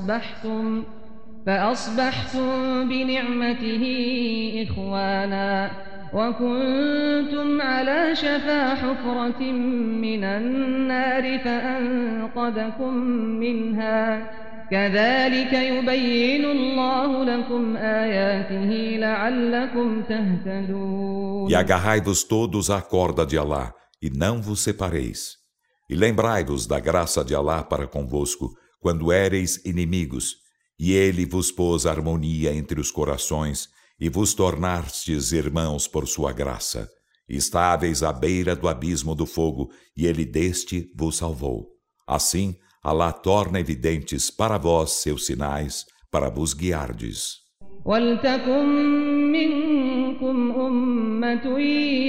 فأصبحتم بنعمته إخوانا وكنتم على شفا حفرة من النار فأنقذكم منها كذلك يبين الله لكم آياته لعلكم تهتدون. E agarrai-vos todos à corda de Alá, e não vos separeis. E lembrai-vos da graça de Alá para convosco, quando éreis inimigos, e ele vos pôs harmonia entre os corações, e vos tornastes irmãos por sua graça. E estáveis à beira do abismo do fogo, e ele deste vos salvou. Assim, Alá torna evidentes para vós seus sinais, para vos guiardes. وَلْتَكُن مِّنكُمْ أُمَّةٌ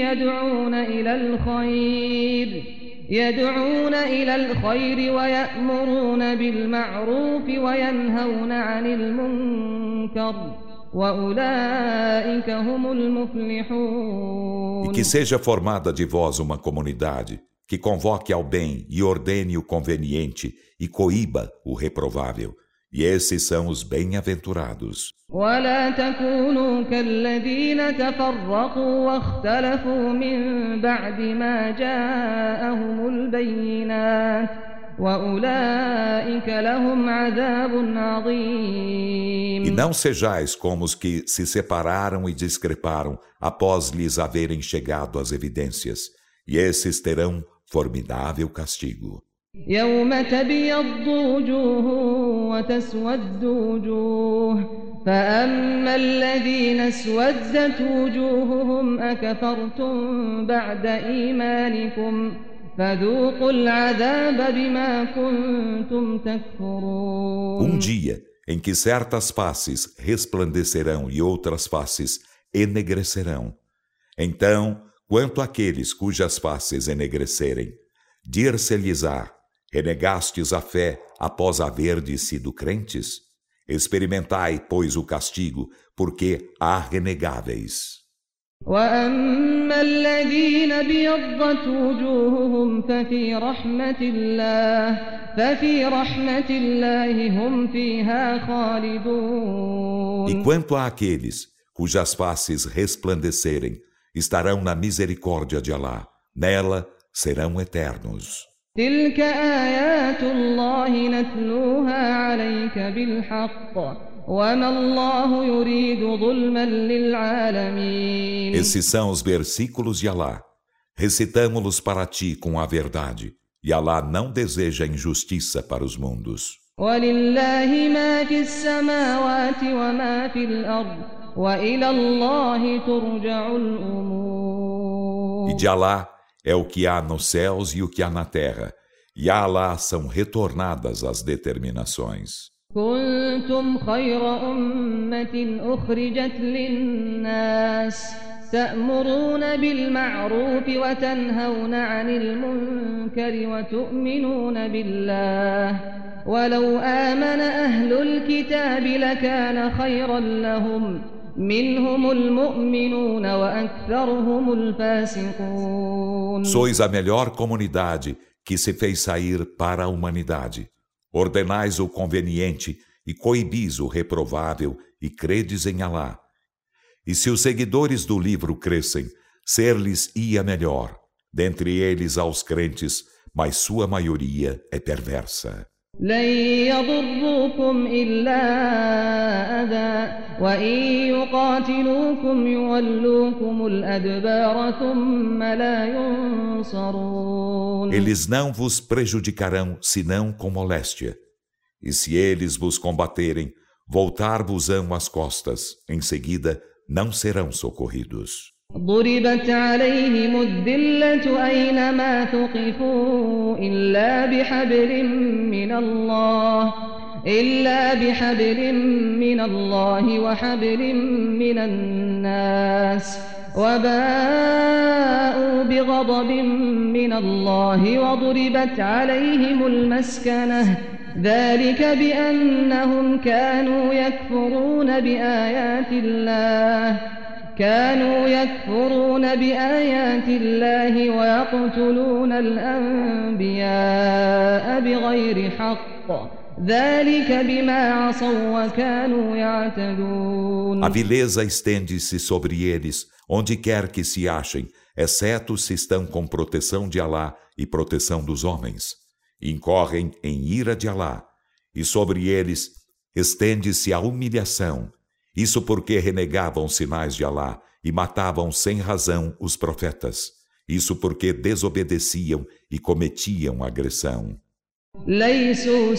يدعون إلى الخير ويأمرون بالمعروف وينهون عن المنكر وأولئك هم المفلحون. E que seja formada de vós uma comunidade, que convoque ao bem e ordene o conveniente e coíba o reprovável. E esses são os bem-aventurados. ولا تكونوا كالذين تفرقوا واختلفوا من بعد ما جاءهم البينات وأولئك لهم عذاب عظيم. E não sejais como os que se separaram e discreparam após lhes haverem chegado as evidências, e esses terão formidável castigo. يوم تبيض وجوه وتسود وجوه فأما الذين اسودت وجوههم أكفرتم بعد إيمانكم فذوقوا العذاب بما كنتم تكفرون. Dia em que certas faces resplandecerão e outras faces enegrecerão. Então, quanto àqueles cujas faces enegrecerem, dir-se-lhes-á: renegastes a fé após haverdes sido crentes? Experimentai, pois, o castigo, porque há renegáveis. وأما الذين ابيضت وجوههم ففي رحمة الله هم فيها خالدون. E quanto àqueles cujas faces resplandecerem, estarão na misericórdia de Alá, nela serão eternos. تلك آيات الله نتلوها عليك بالحق وما الله يريد ظلما للعالمين. Esses são os versículos de Alá. Recitamo-los para ti com a verdade, e Alá não deseja injustiça para os mundos. ولله ما في السماوات وما في الأرض وإلى الله ترجع الأمور. E de Alá é o que há nos céus e o que há na terra, e a Alá são retornadas as determinações. كنتم خير أمة أخرجت للناس تأمرون بالمعروف وتنهون عن المنكر وتؤمنون بالله ولو آمن أهل الكتاب لكان خيرا لهم منهم المؤمنون وأكثرهم الفاسقون. Sois a melhor comunidade que se fez sair para a humanidade. Ordenais o conveniente e coibis o reprovável e credes em Alá. E se os seguidores do livro crescem, ser-lhes-ia melhor. Dentre eles aos crentes, mas sua maioria é perversa. لن يضروكم إلا أذى وإن يقاتلوكم يولوكم الأدبار ثم لا ينصرون. Eles não vos prejudicarão senão com moléstia. E se eles vos combaterem, voltar-vos-ão as costas. Em seguida, não serão socorridos. ضربت عليهم الذلة أينما ثقفوا إلا بحبل من الله وحبل من الناس وباءوا بغضب من الله وضربت عليهم المسكنة ذلك بأنهم كانوا يكفرون بآيات الله ويقتلون الأنبياء بغير حق ذلك بما عصوا وكانوا يعتدون. A vileza estende-se sobre eles, onde quer que se achem, exceto se estão com proteção de Alá e proteção dos homens. Incorrem em ira de Alá, e sobre eles estende-se a humilhação. Isso porque renegavam os sinais de Alá e matavam sem razão os profetas. Isso porque desobedeciam e cometiam agressão. ليسوا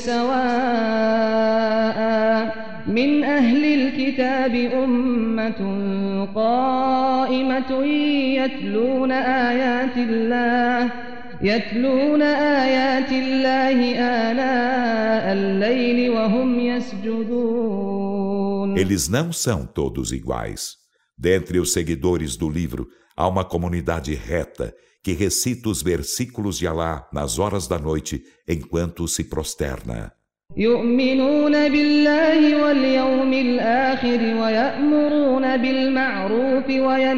سواء من أهل الكتاب أمة قائمة يتلون آيات الله آناء الليل وهم يسجدون. Eles não são todos iguais. Dentre os seguidores do livro, há uma comunidade reta que recita os versículos de Alá nas horas da noite enquanto se prosterna. يؤمنون بالله واليوم الآخر ويأمرون بالمعروف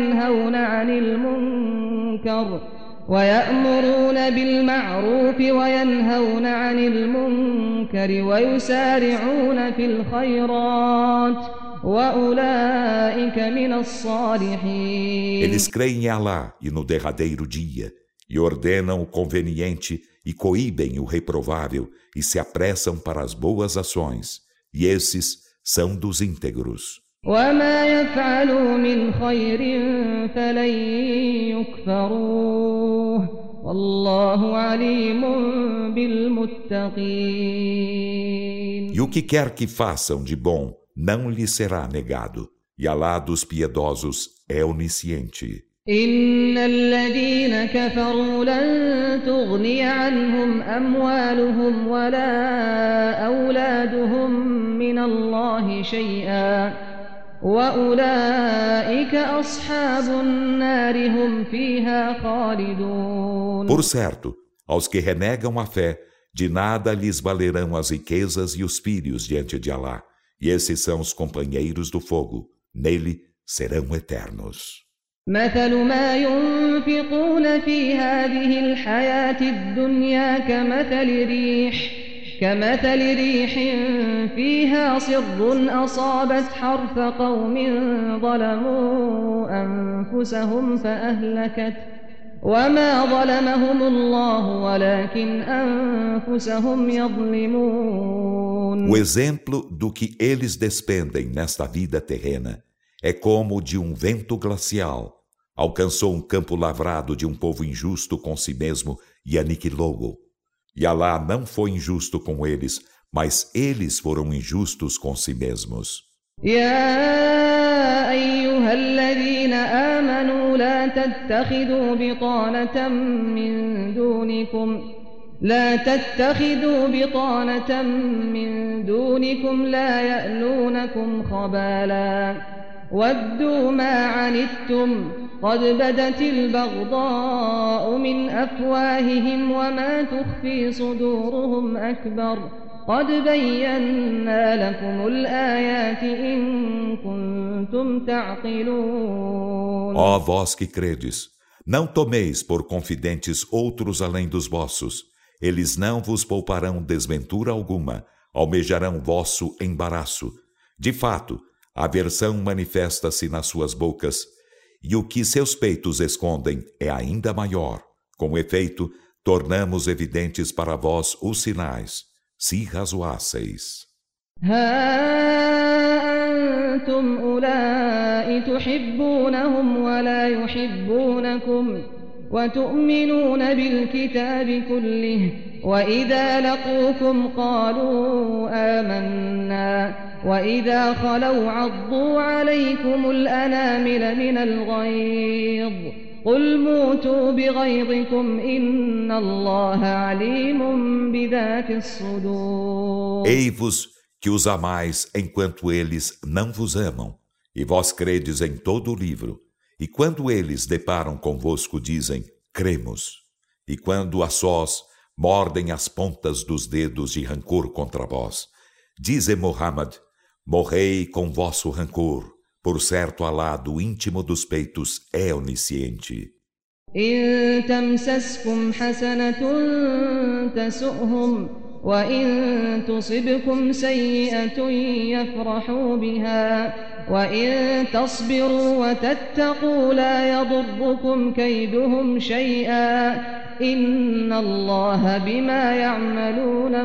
وينهون عن المنكر ويسارعون في الخيرات وأولئك من الصالحين. Eles creem em Alá e no derradeiro dia, e ordenam o conveniente e coíbem o reprovável, e se apressam para as boas ações, e esses são dos íntegros. وما يفعلوا من خير فلن يكفروه والله عليم بالمتقين. E o que quer que façam de bom não lhe será negado, e Alá dos piedosos é onisciente. إن الذين كفروا لن تغني عنهم أموالهم ولا أولادهم من الله شيئا وأولئك أصحاب النار هم فيها خالدون. Por certo, aos que renegam a fé, de nada lhes valerão as riquezas e os filhos diante de Alá, e esses são os companheiros do fogo, nele serão eternos. مثل ما ينفقون في هذه الحياة الدنيا كمثل ريح فيها صر أصابت حرث قوم ظلموا أنفسهم فأهلكت وما ظلمهم الله ولكن أنفسهم يظلمون. O exemplo do que eles despendem nesta vida terrena é como o de um vento glacial. Alcançou um campo lavrado de um povo injusto com si mesmo e aniquilou-o. E Alá não foi injusto com eles, mas eles foram injustos com si mesmos. يا أيها الذين آمنوا لا تتخذوا بطانة من دونكم لا يألونكم خبالا ودوا ما عنتم قد بدت البغضاء من أفواههم وما تخفي صدورهم أكبر قد بينا لكم الآيات إن كنتم تعقلون. Ó vós que credes, não tomeis por confidentes outros além dos vossos. Eles não vos pouparão desventura alguma, almejarão vosso embaraço. De fato, a aversão manifesta-se nas suas bocas, e o que seus peitos escondem é ainda maior. Com efeito, tornamos evidentes para vós os sinais, se razoasseis. أنتم أولئك تحبونهم ولا يحبونكم وتؤمنون بالكتاب كله وإذا لقوكم قالوا آمنا وإذا خلوا عضوا عليكم الأنامل من الغيظ قل موتوا بغيظكم إن الله عليم بذات الصدور. Ei-vos que os amais enquanto eles não vos amam, e vós credes em todo o livro. E quando eles deparam convosco dizem, cremos. E quando a sós mordem as pontas dos dedos de rancor contra vós, dize Muhammad, morrei com vosso rancor. Por certo, Alá do íntimo dos peitos é onisciente. إن تمسسكم حسنة تسؤهم وإن تصبكم سيئة يفرحوا بها وإن تصبروا وتتقوا لا يضركم كيدهم شيئا إن الله بما يعملون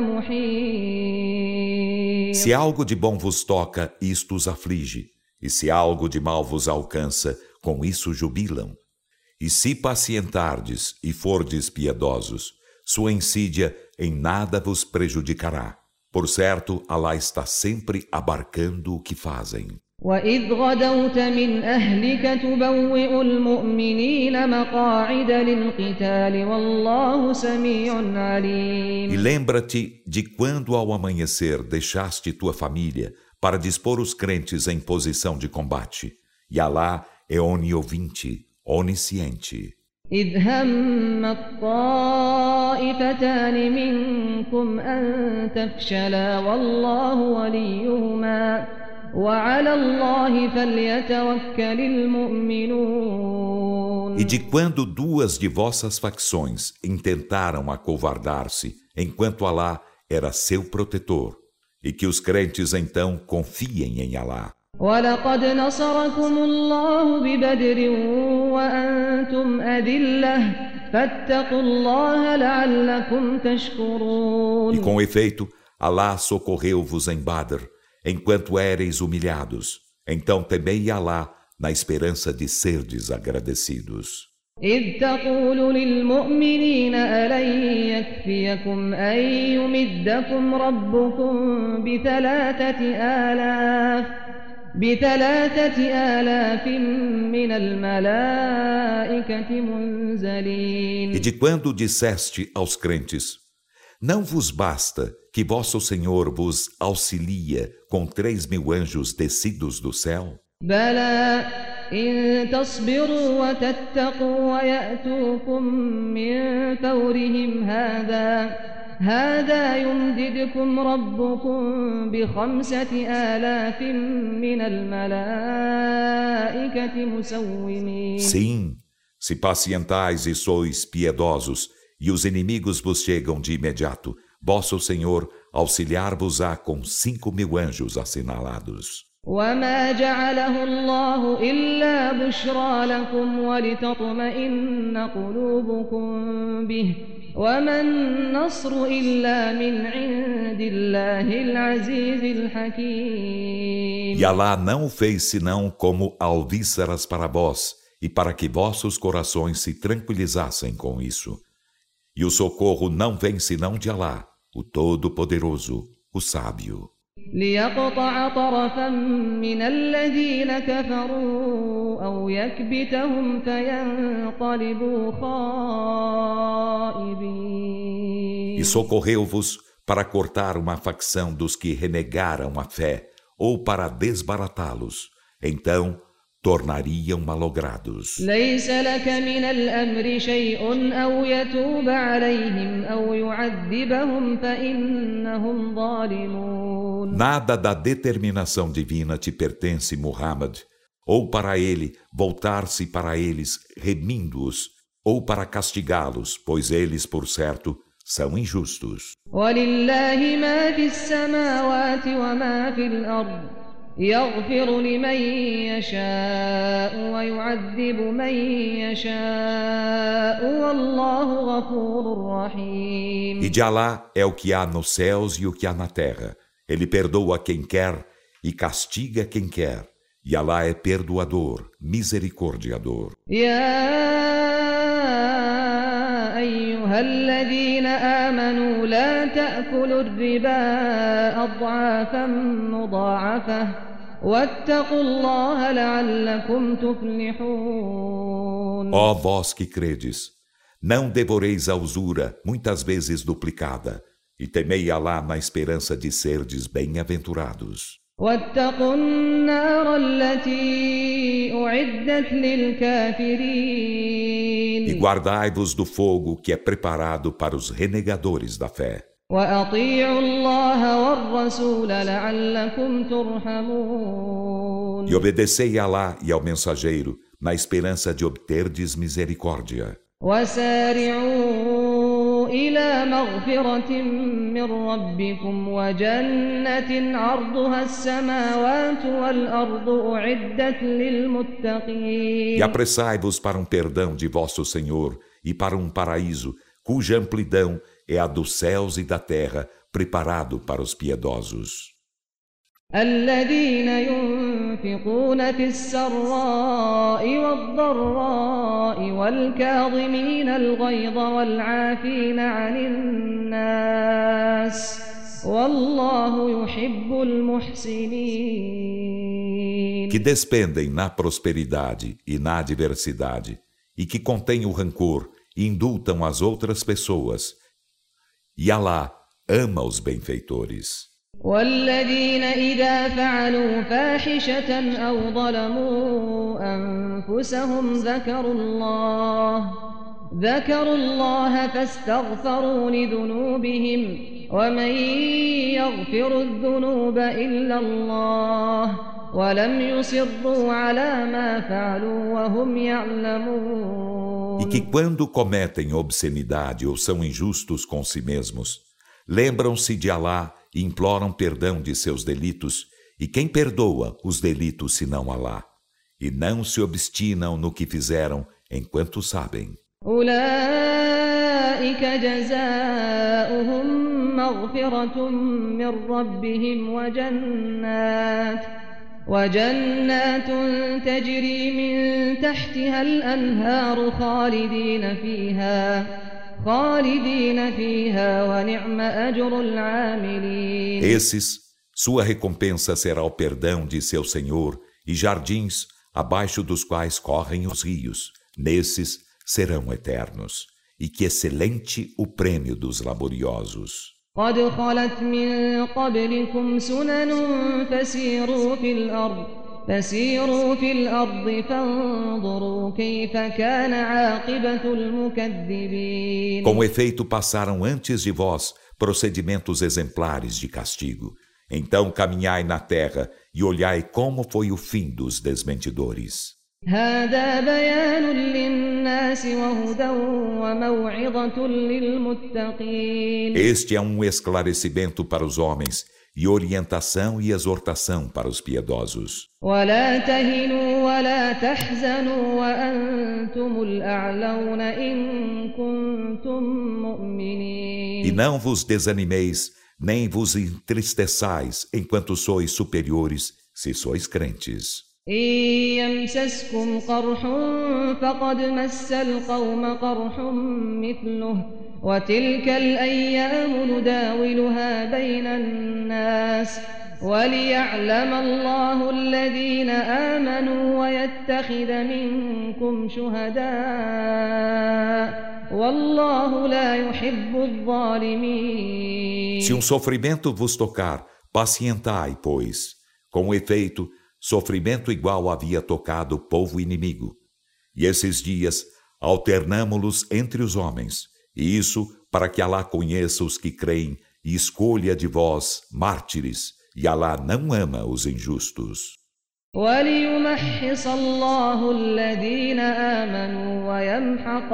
محيط. Se algo de bom vos toca, isto os aflige, e se algo de mal vos alcança, com isso jubilam. E se pacientardes e fordes piedosos, sua insídia em nada vos prejudicará. Por certo, Alá está sempre abarcando o que fazem. وإذ غدوت من أهلك تبوئ المؤمنين مقاعد للقتال والله سميع عليم. E lembra-te de quando ao amanhecer deixaste tua família para dispor os crentes em posição de combate. E Alá é oniovinte, onisciente. إذ هم الطائفتان منكم أن تفشلا والله وليهما وعلى الله فليتوكل المؤمنون. E de quando duas de vossas facções intentaram acovardar-se, enquanto Alá era seu protetor, e que os crentes então confiem em Alá. ولقد نصركم الله ببدر وأنتم أذلة فاتقوا الله لعلكم تشكرون. E com efeito, Alá socorreu-vos em Badr, enquanto éreis humilhados. Então temei Alá na esperança de serdes agradecidos. إذ تقول للمؤمنين ألن يكفيكم أن يمدكم ربكم بثلاثة آلاف من الملائكة منزلين. E de quando disseste aos crentes, não vos basta que vosso Senhor vos auxilia com 3.000 anjos descidos do céu? بلى إن تصبروا وتتقوا ويأتوكم من فورهم هذا يمددكم ربكم ب5,000 من الملائكة مسومين. Sim, se pacientais e sois piedosos, e os inimigos vos chegam de imediato, vosso Senhor auxiliar-vos-á com 5.000 anjos assinalados. وما جعله الله إلا بشرى لكم ولتطمئن قلوبكم به وما النصر إلا من عند الله العزيز الحكيم. E Alá não o fez senão como alvíceras para vós, e para que vossos corações se tranquilizassem com isso. E o socorro não vem senão de Alá, o Todo-Poderoso, o Sábio. ليقطع طرفا من الذين كفروا أو يكبتهم فينقلبوا خائبين. E socorreu-vos para cortar uma facção dos que renegaram a fé, ou para desbaratá-los. Então tornariam malogrados. ليس لك من الأمر شيء أو يتوب عليهم أو يعذبهم فإنهم ظالمون. Nada da determinação divina te pertence, Muhammad, ou para ele voltar-se para eles remindo-os, ou para castigá-los, pois eles, por certo, são injustos. ولله ما في السماوات وما في الأرض يغفر لمن يشاء ويعذب من يشاء والله غفور رحيم. E de Alá é o que há nos céus e o que há na terra. Ele perdoa quem quer e castiga quem quer. E Alá é perdoador, misericordiador. أيها الذين آمنوا لا تأكلوا الربا أضعافا مضاعفة واتقوا الله لعلكم تفلحون. Ó vós que credes, não devoreis a usura muitas vezes duplicada, e temei Alá na esperança de serdes bem-aventurados. واتقوا النار التي أعدت للكافرين. E guardai-vos do fogo que é preparado para os renegadores da fé. وأطيعوا الله والرسول لعلكم ترحمون. E obedecei a Alá e ao mensageiro, na esperança de obterdes misericórdia. وسارعوا إلى مغفرة من ربكم وجنة عرضها السماوات والأرض أعدت للمتقين. E apressai-vos para um perdão de vosso Senhor e para um paraíso cuja amplidão é a dos céus e da terra, preparado para os piedosos. الذين ينفقون في السراء والضراء والكاظمين الغيظ والعافين عن الناس والله يحب المحسنين. Que despendem na prosperidade e na adversidade, e que contêm o rancor e indultam as outras pessoas. E Alá ama os benfeitores. والذين إذا فعلوا فاحشة أو ظلموا أنفسهم ذكروا الله فاستغفروا لذنوبهم ومن يغفر الذنوب إلا الله ولم يصروا على ما فعلوا وهم يعلمون. E que quando cometem obscenidade ou são injustos com si mesmos, lembram-se de Alá e imploram perdão de seus delitos, e quem perdoa os delitos senão Alá, e não se obstinam no que fizeram enquanto sabem. أولئك جزاؤهم مغفرة من ربهم وجنات تجري من تحتها الأنهار خالدين فيها ونعم أجر العاملين. Esses, sua recompensa será o perdão de seu Senhor e jardins abaixo dos quais correm os rios. Nesses serão eternos. E que excelente o prêmio dos laboriosos. قد خلت من قبلكم سنن فسيروا في الأرض فانظروا كيف كان عاقبة المكذبين. Com efeito, passaram antes de vós procedimentos exemplares de castigo. Então caminhai na terra e olhai como foi o fim dos desmentidores. هذا بيان للناس وهدى وموعظة للمتقين. Este é um esclarecimento para os homens e orientação e exortação para os piedosos. ولا تهنوا ولا تحزنوا وأنتم الأعلون إن كنتم مؤمنين. E não vos desanimeis, nem vos entristeçais enquanto sois superiores, se sois crentes. إن يمسسكم قرح فقد مس القوم قرح مثله وتلك الأيام نداولها بين الناس وليعلم الله الذين آمنوا ويتخذ منكم شهداء والله لا يحب الظالمين. Se um sofrimento vos tocar, pacientai, pois. Com efeito, sofrimento igual havia tocado o povo inimigo. E esses dias alternamo-los entre os homens, e isso para que Alá conheça os que creem e escolha de vós mártires, e Alá não ama os injustos. وَلِيُمَحِّصَ اللَّهُ الَّذِينَ آمَنُوا وَيَمْحَقَ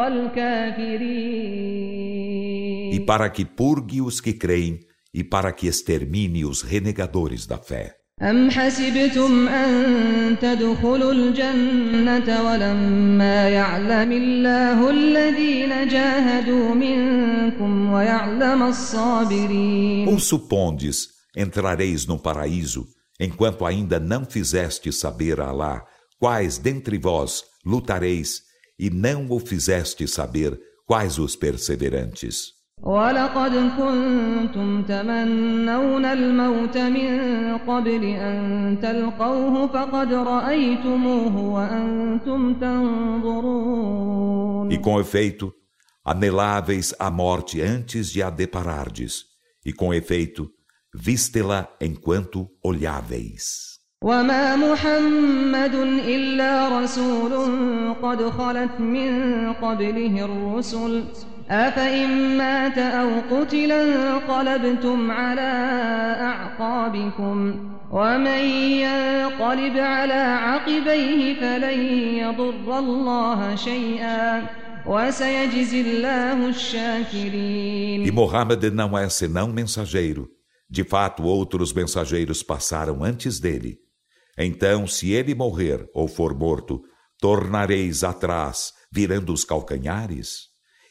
الْكَافِرِينَ. E para que purgue os que creem, e para que extermine os renegadores da fé. أم حسبتم أن تدخلوا الجنة ولما يعلم الله الذين جاهدوا منكم ويعلم الصابرين. Ou supondes, entrareis no paraíso, enquanto ainda não fizestes saber a Alá quais dentre vós lutareis, e não o fizestes saber quais os perseverantes. وَلَقَدْ كُنْتُمْ تَمَنَّوْنَ الْمَوْتَ مِنْ قَبْلِ أَنْ تَلْقَوْهُ فَقَدْ رَأَيْتُمُوهُ وَأَنْتُمْ تَنْظُرُونَ. E com efeito, aneláveis a morte antes de a deparardes, e com efeito, viste-la enquanto olháveis. وَمَا مُحَمَّدٌ إِلَّا رَسُولٌ قَدْ خَلَتْ مِنْ قَبْلِهِ الرُّسُلُ أَفَإِنْ مَاتَ أَوْ قُتِلَ انقَلَبْتُمْ عَلَى أَعْقَابِكُمْ وَمَنْ يَنقَلِبْ عَلَى عَقِبَيْهِ فَلَنْ يَضُرَّ اللَّهَ شَيْئًا وَسَيَجْزِي اللَّهُ الشَّاكِرِينَ. E Muhammad não é senão mensageiro. De fato, outros mensageiros passaram antes dele. Então, se ele morrer ou for morto, tornareis atrás, virando os calcanhares?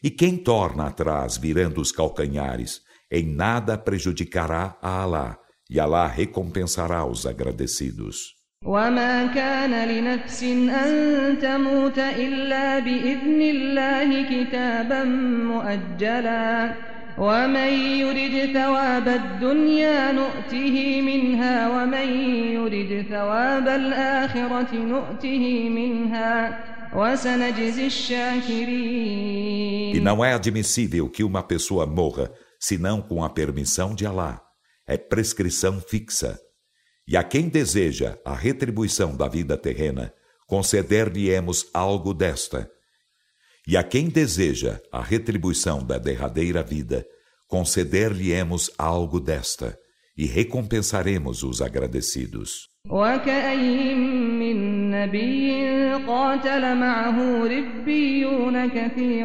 E quem torna atrás, virando os calcanhares, em nada prejudicará a Alá, e Alá recompensará os agradecidos. وما كان لنفس أن تموت إلا بإذن الله كتابا مؤجلا ومن يرد ثواب الدنيا نؤته منها ومن يرد ثواب الآخرة نؤته منها وسنجزي الشاكرين. E não é admissível que uma pessoa morra, senão com a permissão de Alá. É prescrição fixa. E a quem deseja a retribuição da vida terrena, conceder-lhe-emos algo desta. E a quem deseja a retribuição da derradeira vida, conceder-lhe-emos algo desta, e recompensaremos os agradecidos. وكأين من نبي قاتل معه ربيون كثير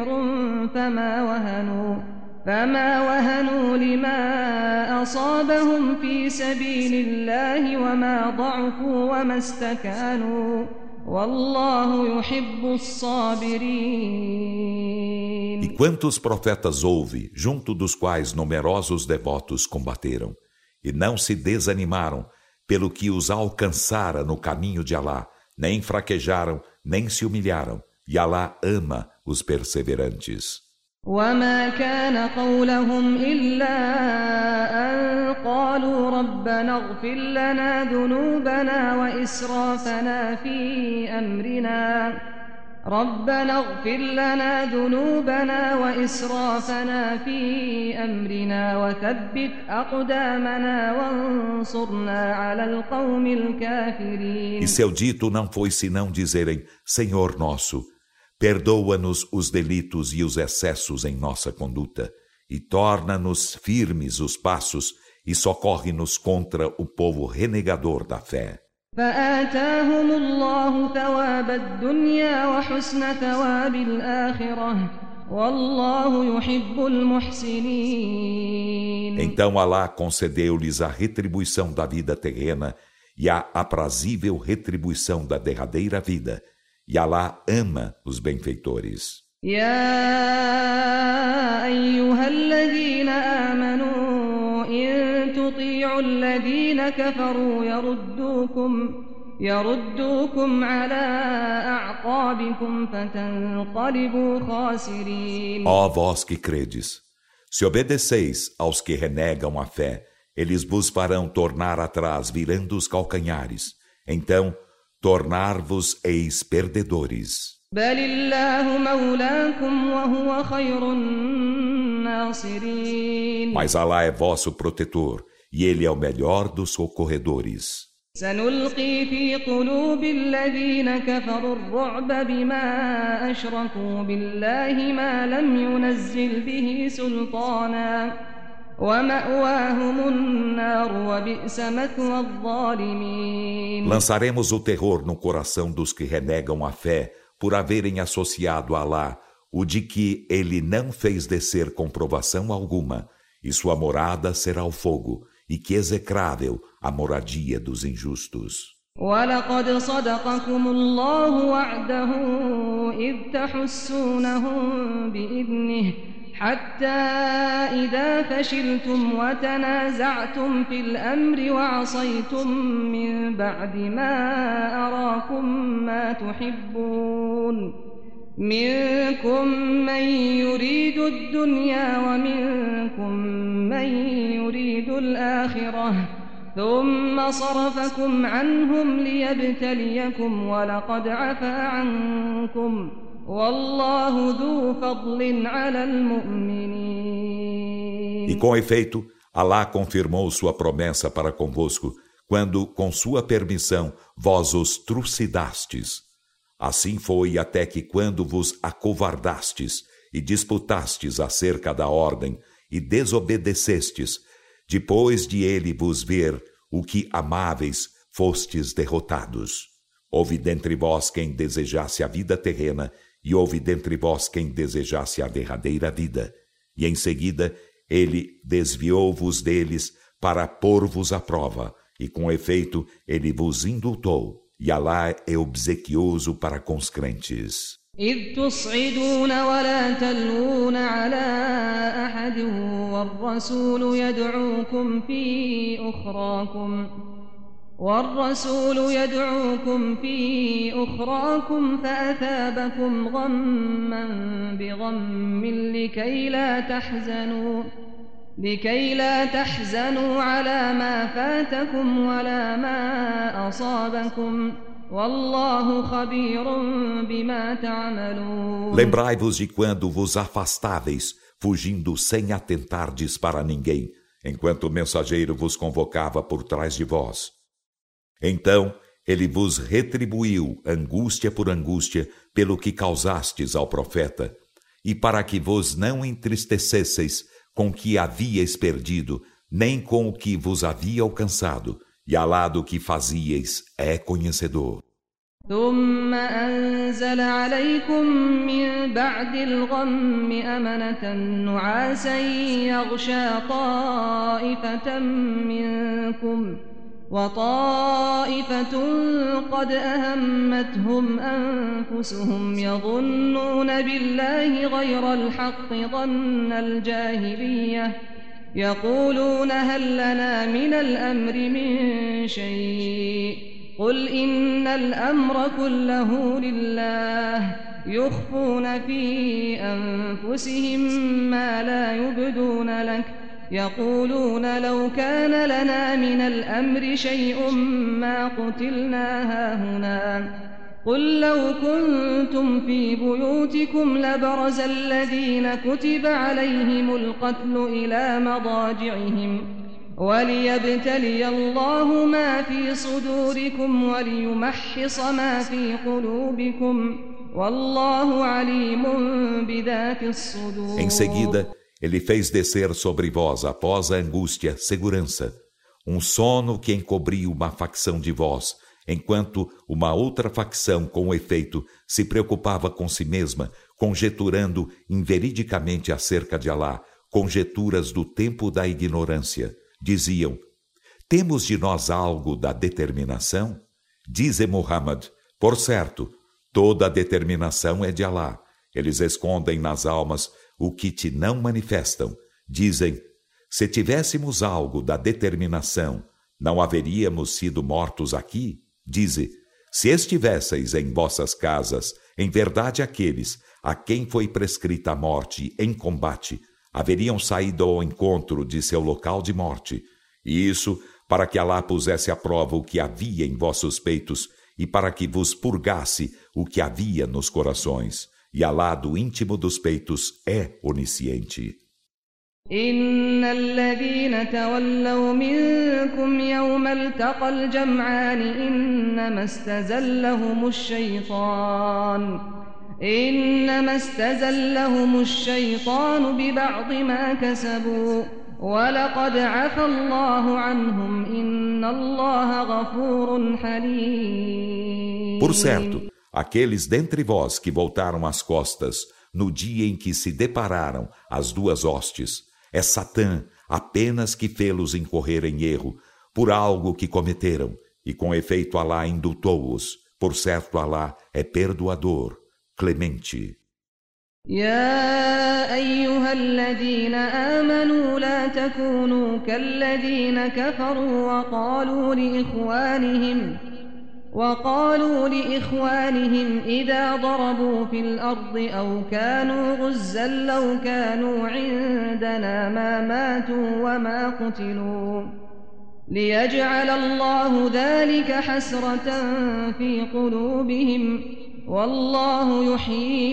فما وهنوا لما أصابهم في سبيل الله وما ضعفوا وما استكانوا والله يحب الصابرين. E quantos profetas houve, junto dos quais numerosos devotos combateram, e não se desanimaram pelo que os alcançara no caminho de Alá, nem fraquejaram, nem se humilharam, e Alá ama os perseverantes. وما كان قولهم إلا أن قالوا ربنا اغفر لنا ذنوبنا وإسرافنا في أمرنا وثبت أقدامنا وانصرنا على القوم الكافرين. E seu dito não foi senão dizerem: Senhor nosso, perdoa-nos os delitos e os excessos em nossa conduta, e torna-nos firmes os passos, e socorre-nos contra o povo renegador da fé. فآتاهم الله ثواب الدنيا وحسن ثواب الآخرة والله يحب المحسنين. Então Alá concedeu-lhes a retribuição da vida terrena e a aprazível retribuição da derradeira vida. E Alá ama os benfeitores. يا أيها الذين آمنوا إن تطيعوا الذين كفروا يردوكم على أعقابكم فتنقلبوا خاسرين. Ó vós que credes, se obedeceis aos que renegam a fé, eles vos farão tornar atrás, virando os calcanhares. Então, tornar-vos-eis perdedores. بل الله مولاكم وهو خير الناصرين. Mas Alá é vosso protetor, e Ele é o melhor dos socorredores. سنلقي في قلوب الذين كفروا الرعب بما أشركوا بالله ما لم ينزل به سلطانا ومأواهم النار وبئس مثوى الظالمين. Lançaremos o terror no coração dos que renegam a fé por haverem associado a Alá o de que ele não fez descer comprovação alguma, e sua morada será o fogo, e que execrável a moradia dos injustos. وَلَقَدْ صَدَقَكُمُ اللَّهُ وَعْدَهُ إِذْ تَحُسُّونَهُم بِإِذْنِهِ حَتَّى إِذَا فَشِلْتُمْ وَتَنَازَعْتُمْ فِي الْأَمْرِ وَعَصَيْتُم مِّن بَعْدِ مَا أَرَاكُم مَّا تُحِبُّونَ منكم من يريد الدنيا ومنكم من يريد الآخرة ثم صرفكم عنهم ليبتليكم ولقد عفا عنكم والله ذو فضل على المؤمنين. E com efeito, Alá confirmou sua promessa para convosco, quando, com sua permissão, vós os trucidastes. Assim foi até que quando vos acovardastes e disputastes acerca da ordem e desobedecestes, depois de ele vos ver o que amáveis, fostes derrotados. Houve dentre vós quem desejasse a vida terrena e houve dentre vós quem desejasse a derradeira vida. E em seguida ele desviou-vos deles para pôr-vos à prova, e com efeito ele vos indultou. E Alá é obsequioso para com os crentes. إذ تصعدون ولا تلوون على أحد والرسول يدعوكم في أخراكم فأثابكم غما بغم لكي لا تحزنوا على ما فاتكم ولا ما أصابكم والله خبير بما تعملون. Lembrai-vos de quando vos afastáveis, fugindo sem atentardes para ninguém, enquanto o mensageiro vos convocava por trás de vós. Então ele vos retribuiu angústia por angústia pelo que causastes ao profeta, e para que vos não entristecesseis com o que havíeis perdido, nem com o que vos havia alcançado, e Alá do que fazieis é conhecedor. ثم أنزل عليكم من بعد الغم أمنة نعاسا يغشى طائفة منكم وطائفة قد أهمتهم أنفسهم يظنون بالله غير الحق ظن الجاهلية يقولون هل لنا من الأمر من شيء قل إن الأمر كله لله يخفون في أنفسهم ما لا يبدون لك يقولون لو كان لنا من الأمر شيء ما قتلنا هاهنا قل لو كنتم في بيوتكم لبرز الذين كتب عليهم القتل إلى مضاجعهم وليبتلي الله ما في صدوركم وليمحص ما في قلوبكم والله عليم بذات الصدور. Em seguida, ele fez descer sobre vós, após a angústia, segurança, um sono que encobriu uma facção de vós, enquanto uma outra facção, com efeito, se preocupava com si mesma, conjeturando inveridicamente acerca de Alá, conjeturas do tempo da ignorância. Diziam: temos de nós algo da determinação? Dize Muhammad: por certo, toda a determinação é de Alá. Eles escondem nas almas o que te não manifestam. Dizem: se tivéssemos algo da determinação, não haveríamos sido mortos aqui? Dize: se estivesseis em vossas casas, em verdade aqueles a quem foi prescrita a morte em combate, haveriam saído ao encontro de seu local de morte. E isso para que Alá pusesse à prova o que havia em vossos peitos e para que vos purgasse o que havia nos corações. E Alá do íntimo dos peitos é onisciente. إن الذين تولوا منكم يوم التقى الجمعان إنما استزلهم الشيطان ببعض ما كسبوا ولقد عفى الله عنهم إن الله غفور حليم. Por certo, aqueles dentre vós que voltaram as costas no dia em que se depararam as duas hostes, é Satã apenas que fê-los incorrer em erro por algo que cometeram, e com efeito Alá indultou-os. Por certo, Alá é perdoador, clemente. يا أيها الذين آمنوا لا تكونوا كالذين كفروا وقالوا لإخوانهم إذا ضربوا في الأرض أو كانوا غزا لو كانوا عندنا ما ماتوا وما قتلوا ليجعل الله ذلك حسرة في قلوبهم والله يحيي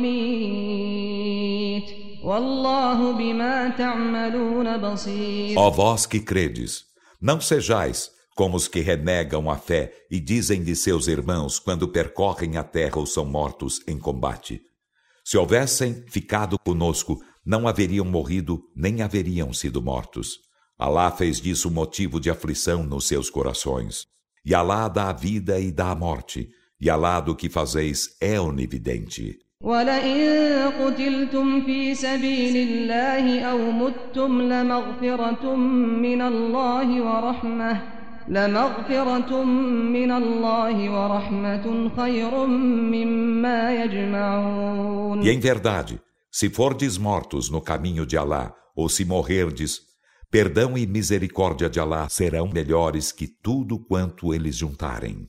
ويميت والله بما تعملون بصير. Ó vós que credes, não sejais como os que renegam a fé e dizem de seus irmãos quando percorrem a terra ou são mortos em combate. Se houvessem ficado conosco, não haveriam morrido nem haveriam sido mortos. Alá fez disso motivo de aflição nos seus corações. E Alá dá a vida e dá a morte. E Alá do que fazeis é onividente. وَلَئِن قُتِلْتُمْ فِي سَبِيلِ اللَّهِ أَوْ مُتُّمْ لَمَغْفِرَةٌ مِّنَ اللَّهِ وَرَحْمَةٌ لمغفرة من الله ورحمة خير مما يجمعون. E em verdade, se fordes mortos no caminho de Alá, ou se morrerdes, perdão e misericórdia de Alá serão melhores que tudo quanto eles juntarem.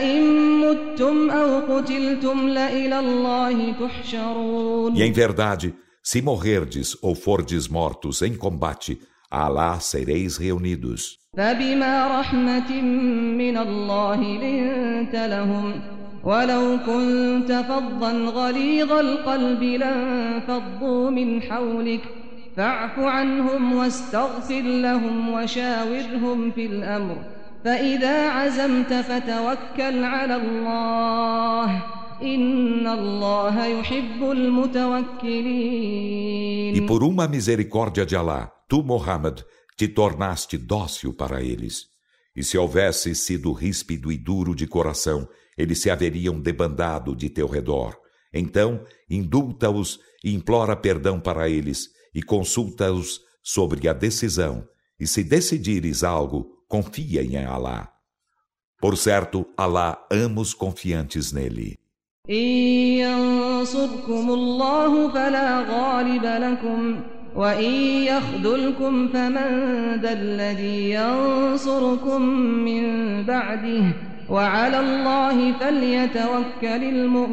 E em verdade, se morrerdes ou fordes mortos em combate, a Alá sereis reunidos. فبما رحمة من الله لنت لهم ولو كنت فظا غليظ القلب لانفضوا من حولك فاعف عنهم واستغفر لهم وشاورهم في الأمر فإذا عزمت فتوكل على الله إن الله يحب المتوكلين. E por uma misericórdia de Alá, tu, Muhammad, te tornaste dócil para eles. E se houvesse sido ríspido e duro de coração, eles se haveriam debandado de teu redor. Então, indulta-os e implora perdão para eles, e consulta-os sobre a decisão. E se decidires algo, confia em Alá. Por certo, Alá ama os confiantes nele. إن ينصركم الله فلا غالب لكم وإن يخذلكم فمن ذا الذي ينصركم من بعده وعلى الله فليتوكل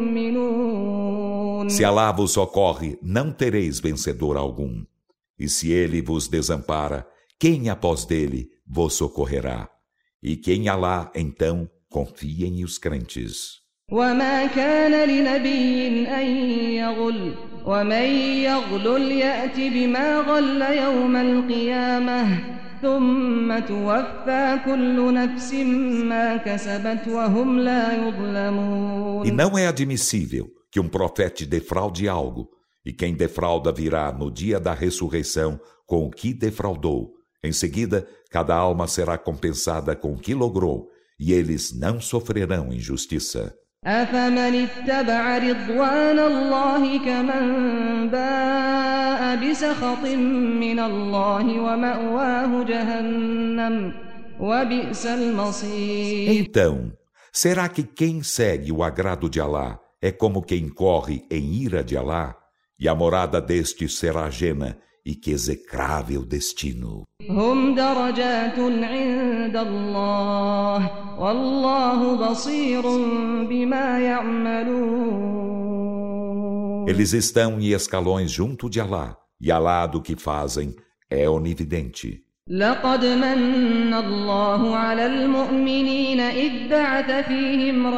المؤمنون. Se Alá vos socorre, não tereis vencedor algum. E se ele vos desampara, quem após dele vos socorrerá? E quem Alá, então, confiem os crentes. وما كان لنبي أن يغل ومن يغلل يأت بما غل يوم القيامة ثم توفى كل نفس ما كسبت وهم لا يظلمون. E não é admissível que um profeta defraude algo, e quem defrauda virá no dia da ressurreição com o que defraudou. Em seguida, cada alma será compensada com o que logrou, e eles não sofrerão injustiça. أفمن اتبع رضوان الله كمن باء بسخط من الله ومأواه جهنم وبئس المصير. Então, será que quem segue o agrado de Alá é como quem corre em ira de Alá? E a morada deste será Jena, e que execrável destino. هم درجات عند الله والله بصير بما يعملون. Eles estão em escalões junto de Alá, e Alá do que fazem é onividente. لقد من الله على المؤمنين إذ بعث فيهم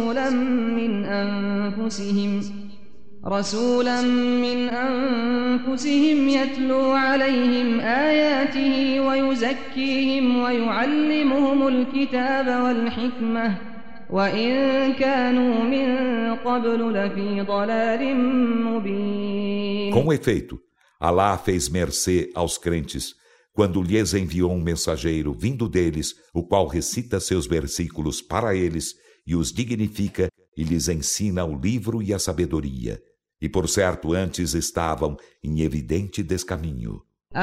رسولا من أنفسهم يتلو عليهم آياته ويزكيهم ويعلمهم الكتاب والحكمة وإن كانوا من قبل لفي ضلال مبين. Com efeito, Alá fez mercê aos crentes quando lhes enviou um mensageiro vindo deles, o qual recita seus versículos para eles e os dignifica e lhes ensina o livro e a sabedoria. E por certo antes estavam em evidente descaminho.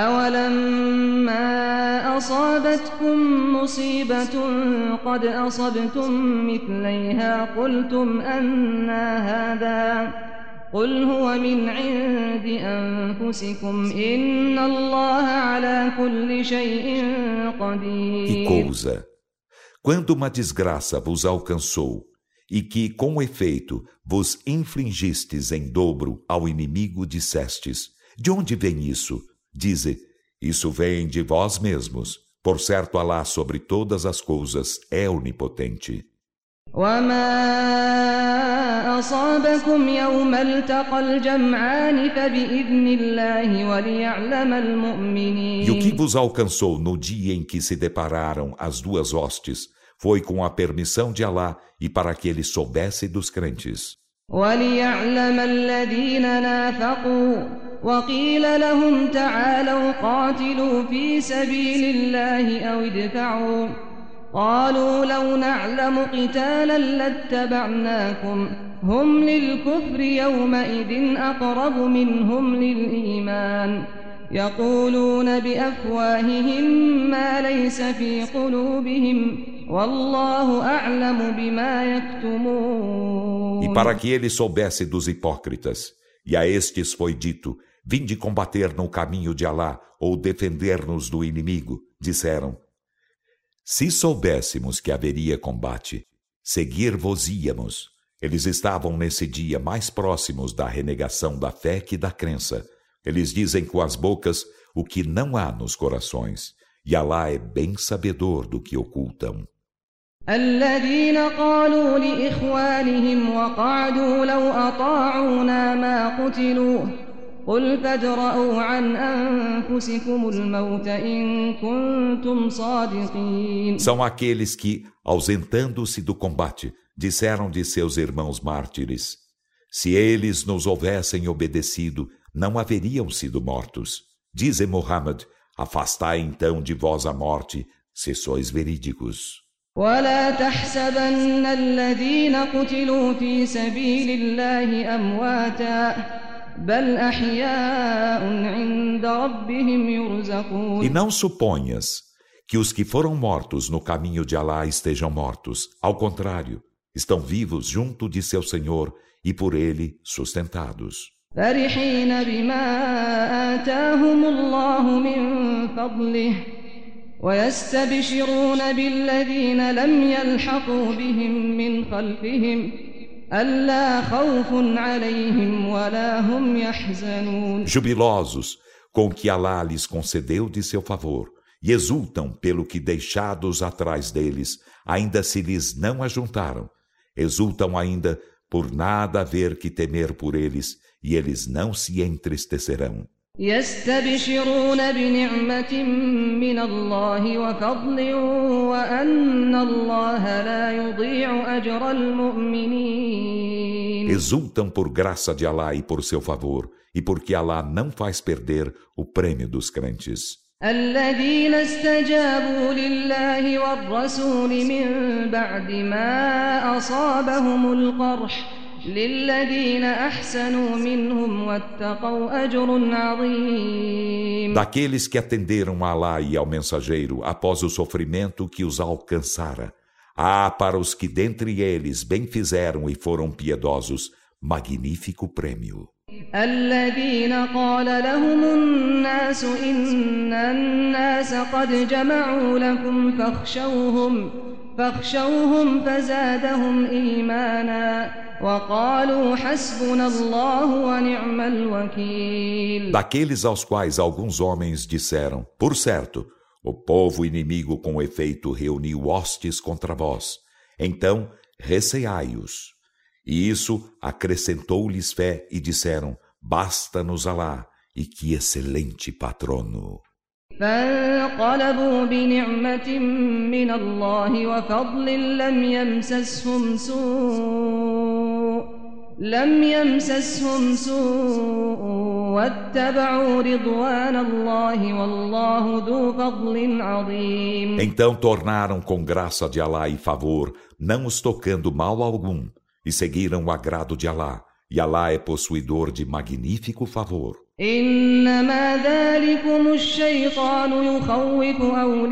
أولما أصابتكم مصيبة قد أصبتم مثليها قلتم أنى هذا قل هو من عند أنفسكم إن الله على كل شيء قدير. Que coisa! Quando uma desgraça vos alcançou, e que, com efeito, vos infligistes em dobro ao inimigo, dissestes: de onde vem isso? Dize: isso vem de vós mesmos. Por certo, Alá sobre todas as coisas é onipotente. وما أصابكم يوم التقى الجمعان فبإذن الله وليعلم المؤمنين. E o que vos alcançou no dia em que se depararam as duas hostes foi com a permissão de Alá e para que ele soubesse dos crentes. وَلِيَعْلَمَ الَّذِينَ نَافَقُوا وَقِيلَ لَهُمْ تَعَالَوْا قَاتِلُوا فِي سَبِيلِ اللَّهِ أَوْ ادْفَعُوا قَالُوا لَوْ نَعْلَمُ قِتَالًا لَاتَّبَعْنَاكُمْ هُمْ لِلْكُفْرِ يَوْمَئِذٍ أَقْرَبُ مِنْهُمْ لِلْإِيمَانِ يقولون بأفواههم ما ليس في قلوبهم والله أعلم بما E يكتمون. para que ele soubesse dos hipócritas, e a estes foi dito: vinde combater no caminho de Alá ou defender-nos do inimigo, disseram: se soubéssemos que haveria combate, seguir-vos-íamos. Eles estavam nesse dia mais próximos da renegação da fé que da crença. Eles dizem com as bocas o que não há nos corações, e Alá é bem sabedor do que ocultam. الذين قالوا لإخوانهم وقعدوا لو أطاعونا ما قتلوا قل فادرءوا عن أنفسكم الموت إن كنتم صادقين. São aqueles que, ausentando-se do combate, disseram de seus irmãos mártires: se eles nos houvessem obedecido, não haveriam sido mortos. Dize Muhammad: afastai então de vós a morte, se sois verídicos. ولا تحسبن الذين قتلوا في سبيل الله أمواتا بل أحياء عند ربهم يرزقون. E não suponhas que os que foram mortos no caminho de Alá estejam mortos. Ao contrário, estão vivos junto de seu Senhor e por ele sustentados. فرحين بما آتاهم الله من فضله ويستبشرون بالذين لم يلحقوا بهم من خلفهم ألا خوف عليهم ولا هم يحزنون. Jubilosos com o que Alá lhes concedeu de seu favor, e exultam pelo que deixados atrás deles ainda se lhes não ajuntaram. Exultam ainda por nada haver que temer por eles, e eles não se entristecerão. يستبشرون بنعمة من الله وفضل وأن الله لا يضيع أجر المؤمنين. Exultam por graça de Alá e por seu favor, e porque Alá não faz perder o prêmio dos crentes. الذين استجابوا لله والرسول من بعد ما أصابهم القرح للذين أحسنوا منهم واتقوا أجر عظيم. Daqueles que atenderam a Alá e ao mensageiro após o sofrimento que os alcançara, há para os que dentre eles bem fizeram e foram piedosos, magnífico prêmio. الذين قال لهم الناس إن الناس قد جمعوا لكم فاخشوهم فزادهم إيمانا وقالوا حسبنا الله ونعم الوكيل. Daqueles aos quais alguns homens disseram: por certo, o povo inimigo com efeito reuniu hostes contra vós, então receai-os. E isso acrescentou-lhes fé e disseram: basta-nos Alá, e que excelente patrono. فانقلبوا بنعمة من الله وفضل لم يمسسهم سوء واتبعوا رضوان الله والله ذو فضل عظيم. Então tornaram com graça de Alá e favor, não os tocando mal algum, e seguiram o agrado de Alá, e Alá é possuidor de magnífico favor. إنما ذلكم الشيطان يخوف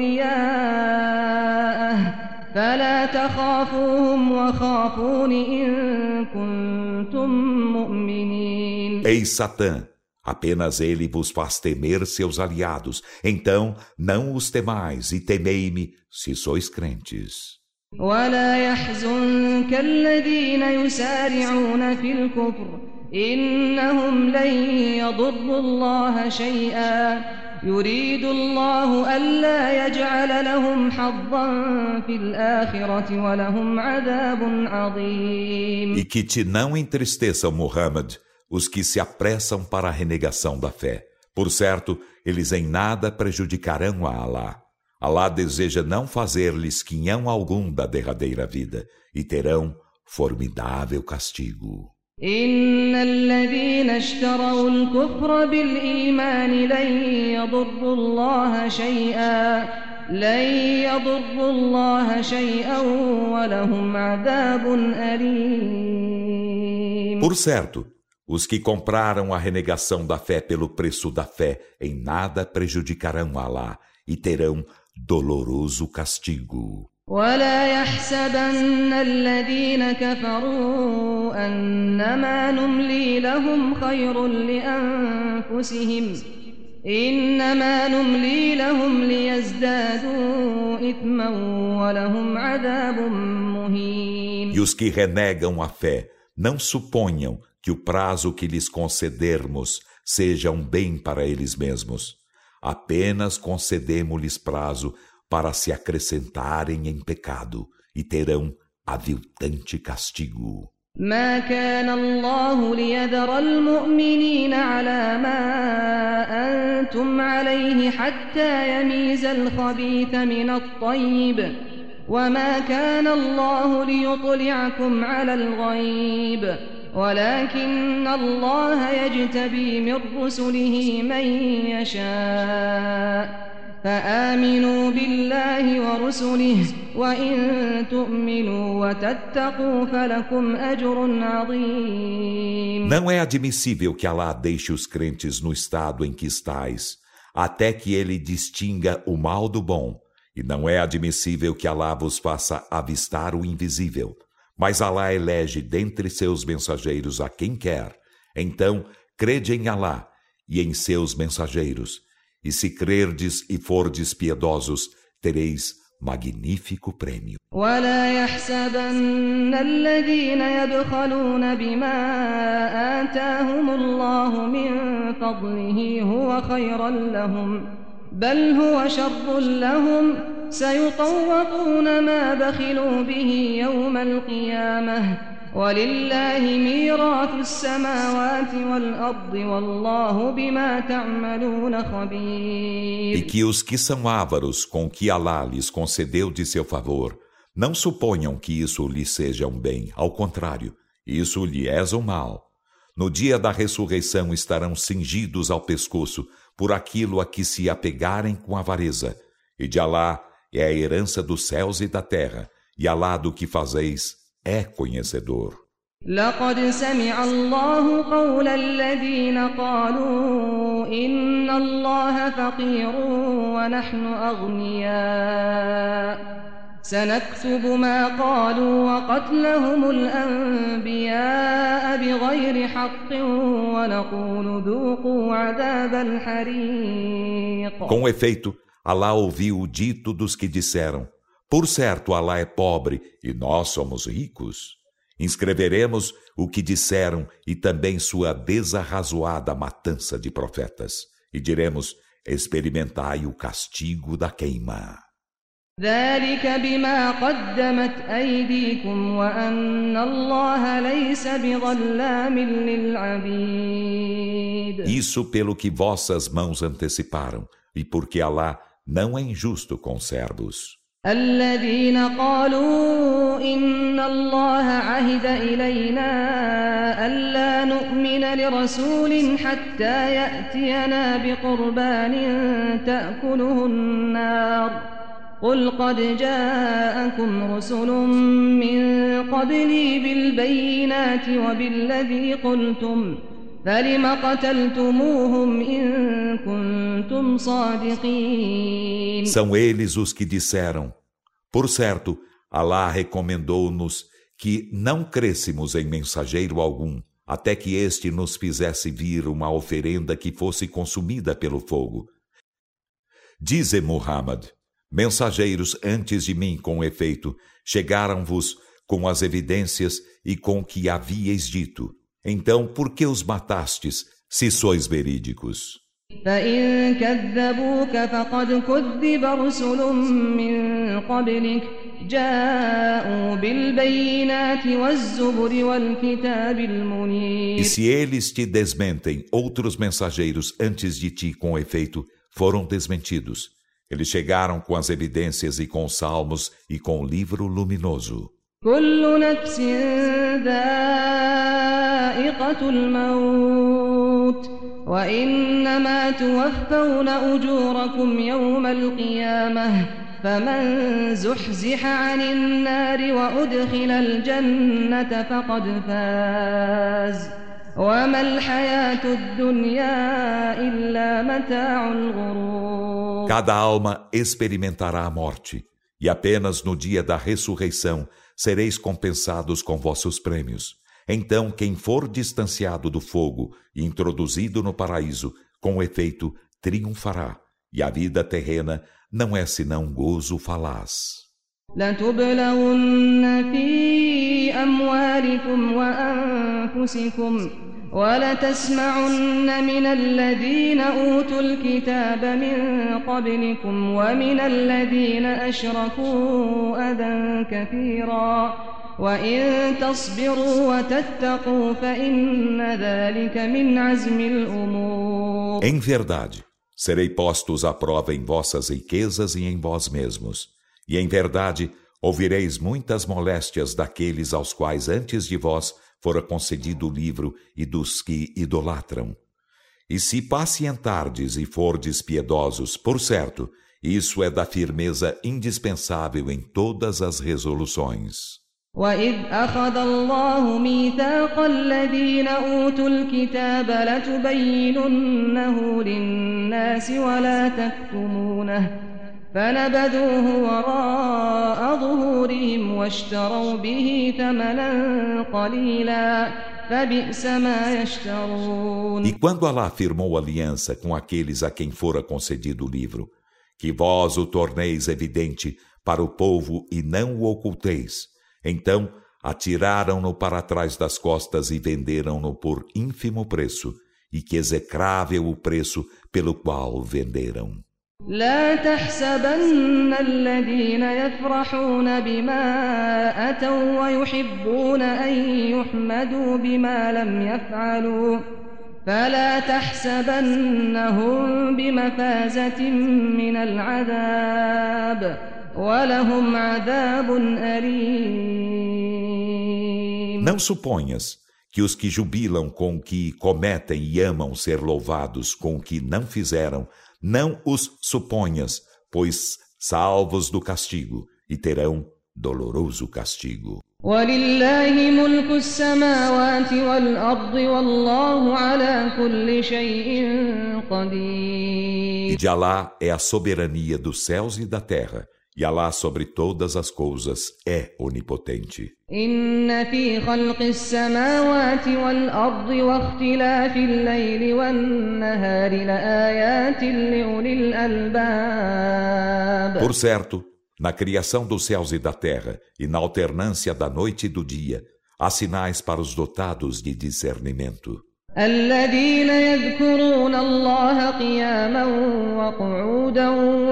أولياءه فلا تخافوهم وخافون إن كنتم مؤمنين. Eis Satã, apenas ele vos faz temer seus aliados, então não os temais e temei-me se sois crentes. ولا يحزنك الذين يسارعون في الكفر إنهم لن يضروا الله شيئا يريد الله ألا يجعل لهم حظا في الآخرة ولهم عذاب عظيم. E que te não entristeçam, Muhammad, os que se apressam para a renegação da fé. Por certo, eles em nada prejudicarão a Alá. Alá deseja não fazer-lhes quinhão algum da derradeira vida, e terão formidável castigo. إن الذين اشتروا الكفر بالإيمان لن يضروا الله شيئا ولهم عذاب أليم. Por certo, Os que compraram a renegação da fé pelo preço da fé em nada prejudicarão Alá e terão doloroso castigo. ولا يحسبن الذين كفروا أنما نملي لهم خير لأنفسهم إنما نملي لهم ليزدادوا إثما ولهم عذاب مهين. E os que renegam a fé, não suponham que o prazo que lhes concedermos seja um bem para eles mesmos. Apenas concedemos-lhes prazo para se acrescentarem em pecado e terão aviltante castigo. ما كان الله ليذر المؤمنين على ما أنتم عليه حتى يميز الخبيث من الطيب وما كان الله ليطلعكم على الغيب ولكن الله يجتبي من رسله من يشاء فآمنوا بالله ورسله وإن تؤمنوا وتتقوا فلكم أجر عظيم. Não é admissível que Alá deixe os crentes no estado em que estais, até que ele distinga o mal do bom, e não é admissível que Alá vos faça avistar o invisível. Mas Alá elege dentre seus mensageiros a quem quer. Então, crede em Alá e em seus mensageiros. E se crerdes e fordes piedosos, tereis magnífico prêmio. ولا يحسبن الذين يبخلون بما آتاهم الله من فضله هو خيرا لهم بل هو شر لهم سيطوقون ما بخلوا به يوم القيامة ولله ميراث السماوات والأرض والله بما تعملون خبير. E que os que são ávaros com o que Alá lhes concedeu de seu favor, não suponham que isso lhes seja um bem, ao contrário, isso lhe é um mal. No dia da ressurreição estarão cingidos ao pescoço por aquilo a que se apegarem com avareza, e de Alá é a herança dos céus e da terra, e Alá do que fazeis é conhecedor. لقد سمع الله قول الذين قالوا إن الله فقير ونحن أغنياء سنكتب ما قالوا وقتلهم الأنبياء بغير حق ونقول ذوقوا عذاب الحريق. Com efeito, Alá ouviu o dito dos que disseram: por certo, Alá é pobre e nós somos ricos. Inscreveremos o que disseram e também sua desarrazoada matança de profetas. E diremos: experimentai o castigo da queima. ذلك بما قدمت أيديكم وأن الله ليس بظلام للعبيد. Isso pelo que vossas mãos anteciparam, e porque Alá não é injusto com os servos. الذين قالوا إن الله عهد إلينا ألا نؤمن لرسول حتى يأتينا بقربان تأكله النار قل قد جاءكم رسل من قبلي بالبينات وبالذي قلتم فلم قتلتموهم إن كنتم صادقين. São eles os que disseram: por certo, Alá recomendou-nos que não crêssemos em mensageiro algum, até que este nos fizesse vir uma oferenda que fosse consumida pelo fogo. Dize, Muhammad: mensageiros antes de mim, com efeito, chegaram-vos com as evidências e com o que havíeis dito. Então, por que os matastes, se sois verídicos? فإن كذبوك فقد كذب رسل من قبلك جاءوا بالبينات والزبر والكتاب المنير. E se eles te desmentem, outros mensageiros antes de ti, com efeito, foram desmentidos. Eles chegaram com as evidências e com os salmos e com o livro luminoso. كل نفس ذائقة الموت وإنما توفون أجوركم يوم القيامة فمن زحزح عن النار وأدخل الجنة فقد فاز وما الحياة الدنيا إلا متاع الغرور. Cada alma experimentará a morte, e apenas no dia da ressurreição sereis compensados com vossos prêmios. Então, quem for distanciado do fogo e introduzido no paraíso, com efeito, triunfará. E a vida terrena não é senão gozo falaz. لتبلون في أموالكم وأنفسكم ولتسمعن من الذين أوتوا الكتاب من قبلكم ومن الذين أشركوا أذى كثيرا وإن تصبروا وتتقوا فإن ذلك من عزم الأمور. Em verdade, serei postos à prova em vossas riquezas e em vós mesmos. E em verdade, ouvireis muitas moléstias daqueles aos quais antes de vós fora concedido o livro e dos que idolatram. E se pacientardes e fordes piedosos, por certo, isso é da firmeza indispensável em todas as resoluções. وَإِذْ أَخَذَ اللَّهُ مِيثَاقَ الَّذِينَ أُوتُوا الْكِتَابَ لَتُبَيِّنُنَّهُ لِلنَّاسِ وَلَا تَكْتُمُونَهُ فَنَبَذُوهُ وَرَاءَ ظُهُورِهِمْ وَاشْتَرَوْا بِهِ ثَمَنًا قَلِيلًا فَبِئْسَ مَا يَشْتَرُونَ. E quando Alá firmou aliança com aqueles a quem fora concedido o livro, que vós o torneis evidente para o povo e não o oculteis, então atiraram-no para trás das costas e venderam-no por ínfimo preço, e que execrável o preço pelo qual venderam. لا تحسبن الذين يفرحون بما أتوا ويحبون أن يحمدوا بما لم يفعلوا فلا تحسبنهم بمفازة من العذاب ولهم عذاب أليم. Não suponhas que os que jubilam com o que cometem e amam ser louvados com o que não fizeram, não os suponhas, pois salvos do castigo, e terão doloroso castigo. وَلِلَّهِ مُلْكُ السَّمَاوَاتِ وَالْأَرْضِ وَاللَّهُ عَلَى كُلِّ شَيْءٍ قَدِيرٌ. E de Alá é a soberania dos céus e da terra, e Alá sobre todas as coisas é onipotente. إِنَّ فِي خَلْقِ السَّمَاوَاتِ وَالْأَرْضِ وَاخْتِلَافِ اللَّيْلِ وَالنَّهَارِ لَآيَاتٍ لِأُولِي الْأَلْبَابِ. Por certo, na criação dos céus e da terra, e na alternância da noite e do dia, há sinais para os dotados de discernimento. الذين يذكرون الله قياما وقعودا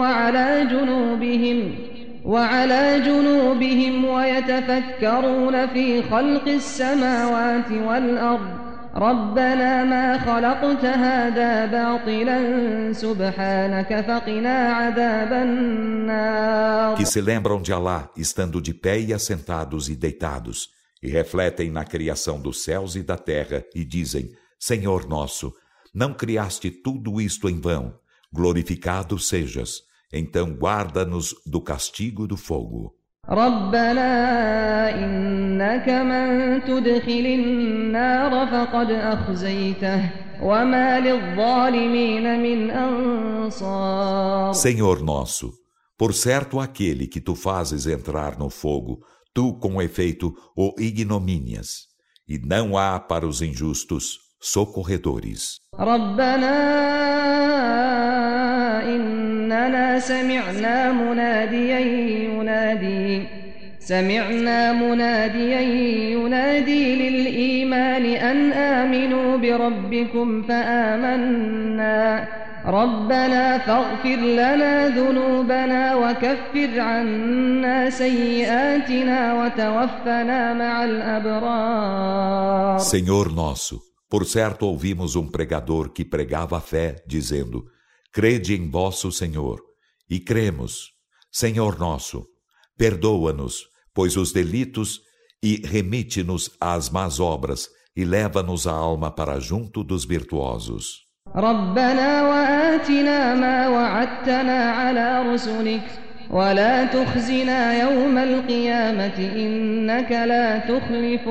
وعلى جنوبهم ويتفكرون في خلق السماوات والأرض ربنا ما خلقت هذا باطلا سبحانك فقنا عذاب النار. Que se lembram de Alá, estando de pé e assentados e deitados, e refletem na criação dos céus e da terra, e dizem: Senhor nosso, não criaste tudo isto em vão, glorificado sejas, então guarda-nos do castigo do fogo. ربنا إنك من تدخل النار فقد أخزيته وما للظالمين من أنصار. Senhor nosso, por certo aquele que tu fazes entrar no fogo, tu com efeito o ignomínias, e não há para os injustos socorredores. ربنا إننا سمعنا مناديا ينادي للإيمان أن آمنوا بربكم فآمنا ربنا فاغفر لنا ذنوبنا وكفر عنا سيئاتنا وتوفنا مع الأبرار. Senhor nosso, por certo ouvimos um pregador que pregava a fé, dizendo: Crede em vosso Senhor. E cremos. Senhor nosso, perdoa-nos, pois os delitos, e remite-nos às más obras, e leva-nos a alma para junto dos virtuosos. ربنا وآتنا ما وعدتنا على رسلك ولا تخزنا يوم القيامة إنك لا تخلف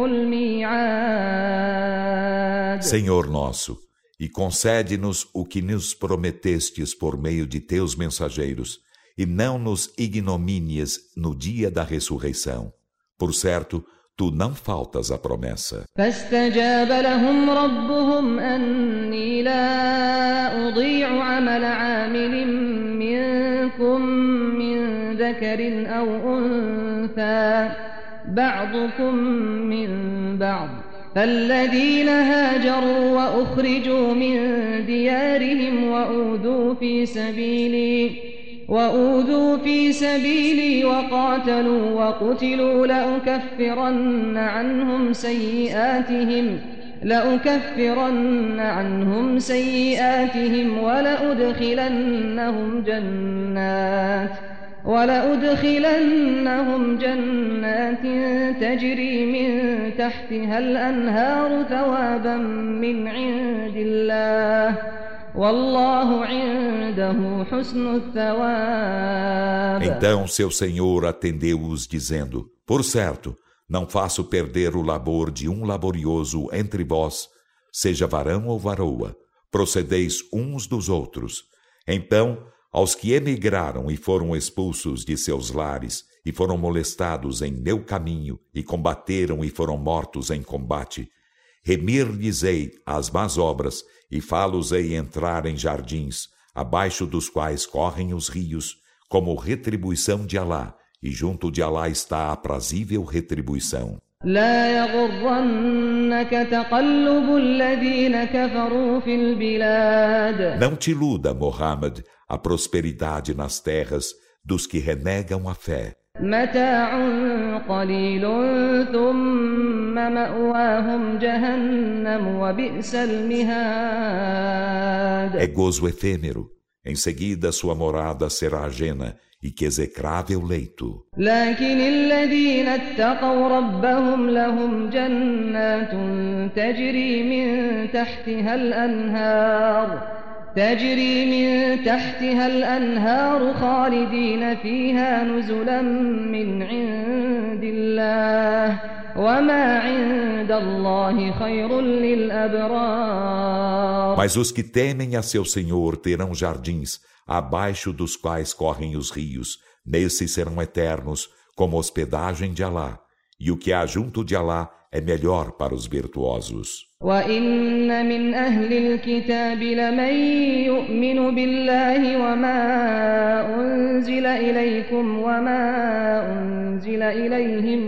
الميعاد. Senhor nosso, e concede-nos o que nos prometestes por meio de teus mensageiros, e não nos ignomínies no dia da ressurreição. Por certo, tu não faltas à promessa. فاستجاب لهم ربهم أني لا أضيع عمل عامل منكم من ذكر أو أنثى بعضكم من بعض فالذين هاجروا وأخرجوا من ديارهم وأوذوا في سبيلي وقاتلوا وقتلوا لأكفرن عنهم سيئاتهم ولأدخلنهم جنات تجري من تحتها الأنهار ثوابا من عند الله والله عنده حسن الثواب. Então seu Senhor atendeu-os dizendo: Por certo, não faço perder o labor de um laborioso entre vós, seja varão ou varoa, procedeis uns dos outros. Então, aos que emigraram e foram expulsos de seus lares, e foram molestados em meu caminho, e combateram e foram mortos em combate, remir-lhes-ei as más obras, e fá-los-ei entrar em jardins, abaixo dos quais correm os rios, como retribuição de Alá, e junto de Alá está a aprazível retribuição. لا يغرنك تقلب الذين كفروا في البلاد. Não te iluda, Muhammad, a prosperidade nas terras dos que renegam a fé. متاع قليل ثم مأواهم جهنم وبئس المهاد. É gozo efêmero. Em seguida sua morada será ajena, e que execrável leito. لكن الذين اتقوا ربهم لهم جنات تجري من تحتها الأنهار خالدين فيها نزلا من عند الله وما عند الله خير للأبرار. Mas os que temem a seu Senhor terão jardins, abaixo dos quais correm os rios. Nesses serão eternos, como hospedagem de Alá. E o que há junto de Alá é melhor para os virtuosos. وَإِنَّ مِنْ أَهْلِ الْكِتَابِ لَمَنْ يُؤْمِنُ بِاللَّهِ وَمَا أُنْزِلَ إِلَيْكُمْ وَمَا أُنْزِلَ إِلَيْهِمْ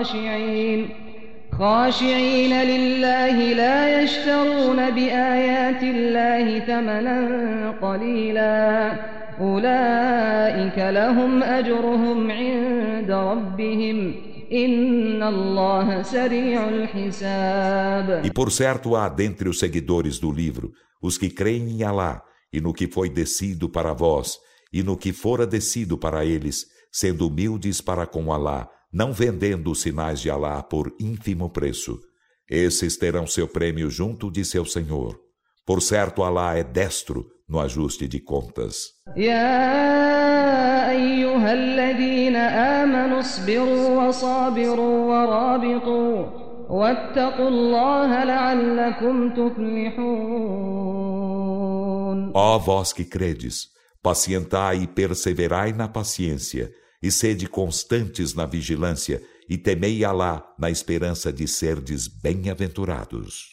خاشعين لله لا يشترون بآيات الله ثمنا قليلا أولئك لهم أجرهم عند ربهم إن الله سريع الحساب. E por certo há dentre os seguidores do livro os que creem em Alá e no que foi descido para vós e no que fora descido para eles, sendo humildes para com Alá, não vendendo os sinais de Alá por ínfimo preço. Esses terão seu prêmio junto de seu Senhor. Por certo, Alá é destro no ajuste de contas. يا أيها الذين آمنوا اصبروا وصابروا ورابطوا واتقوا الله لعلكم تفلحون. Ó vós que credes, pacientai e perseverai na paciência, e sede constantes na vigilância, e temei Alá na esperança de serdes bem-aventurados.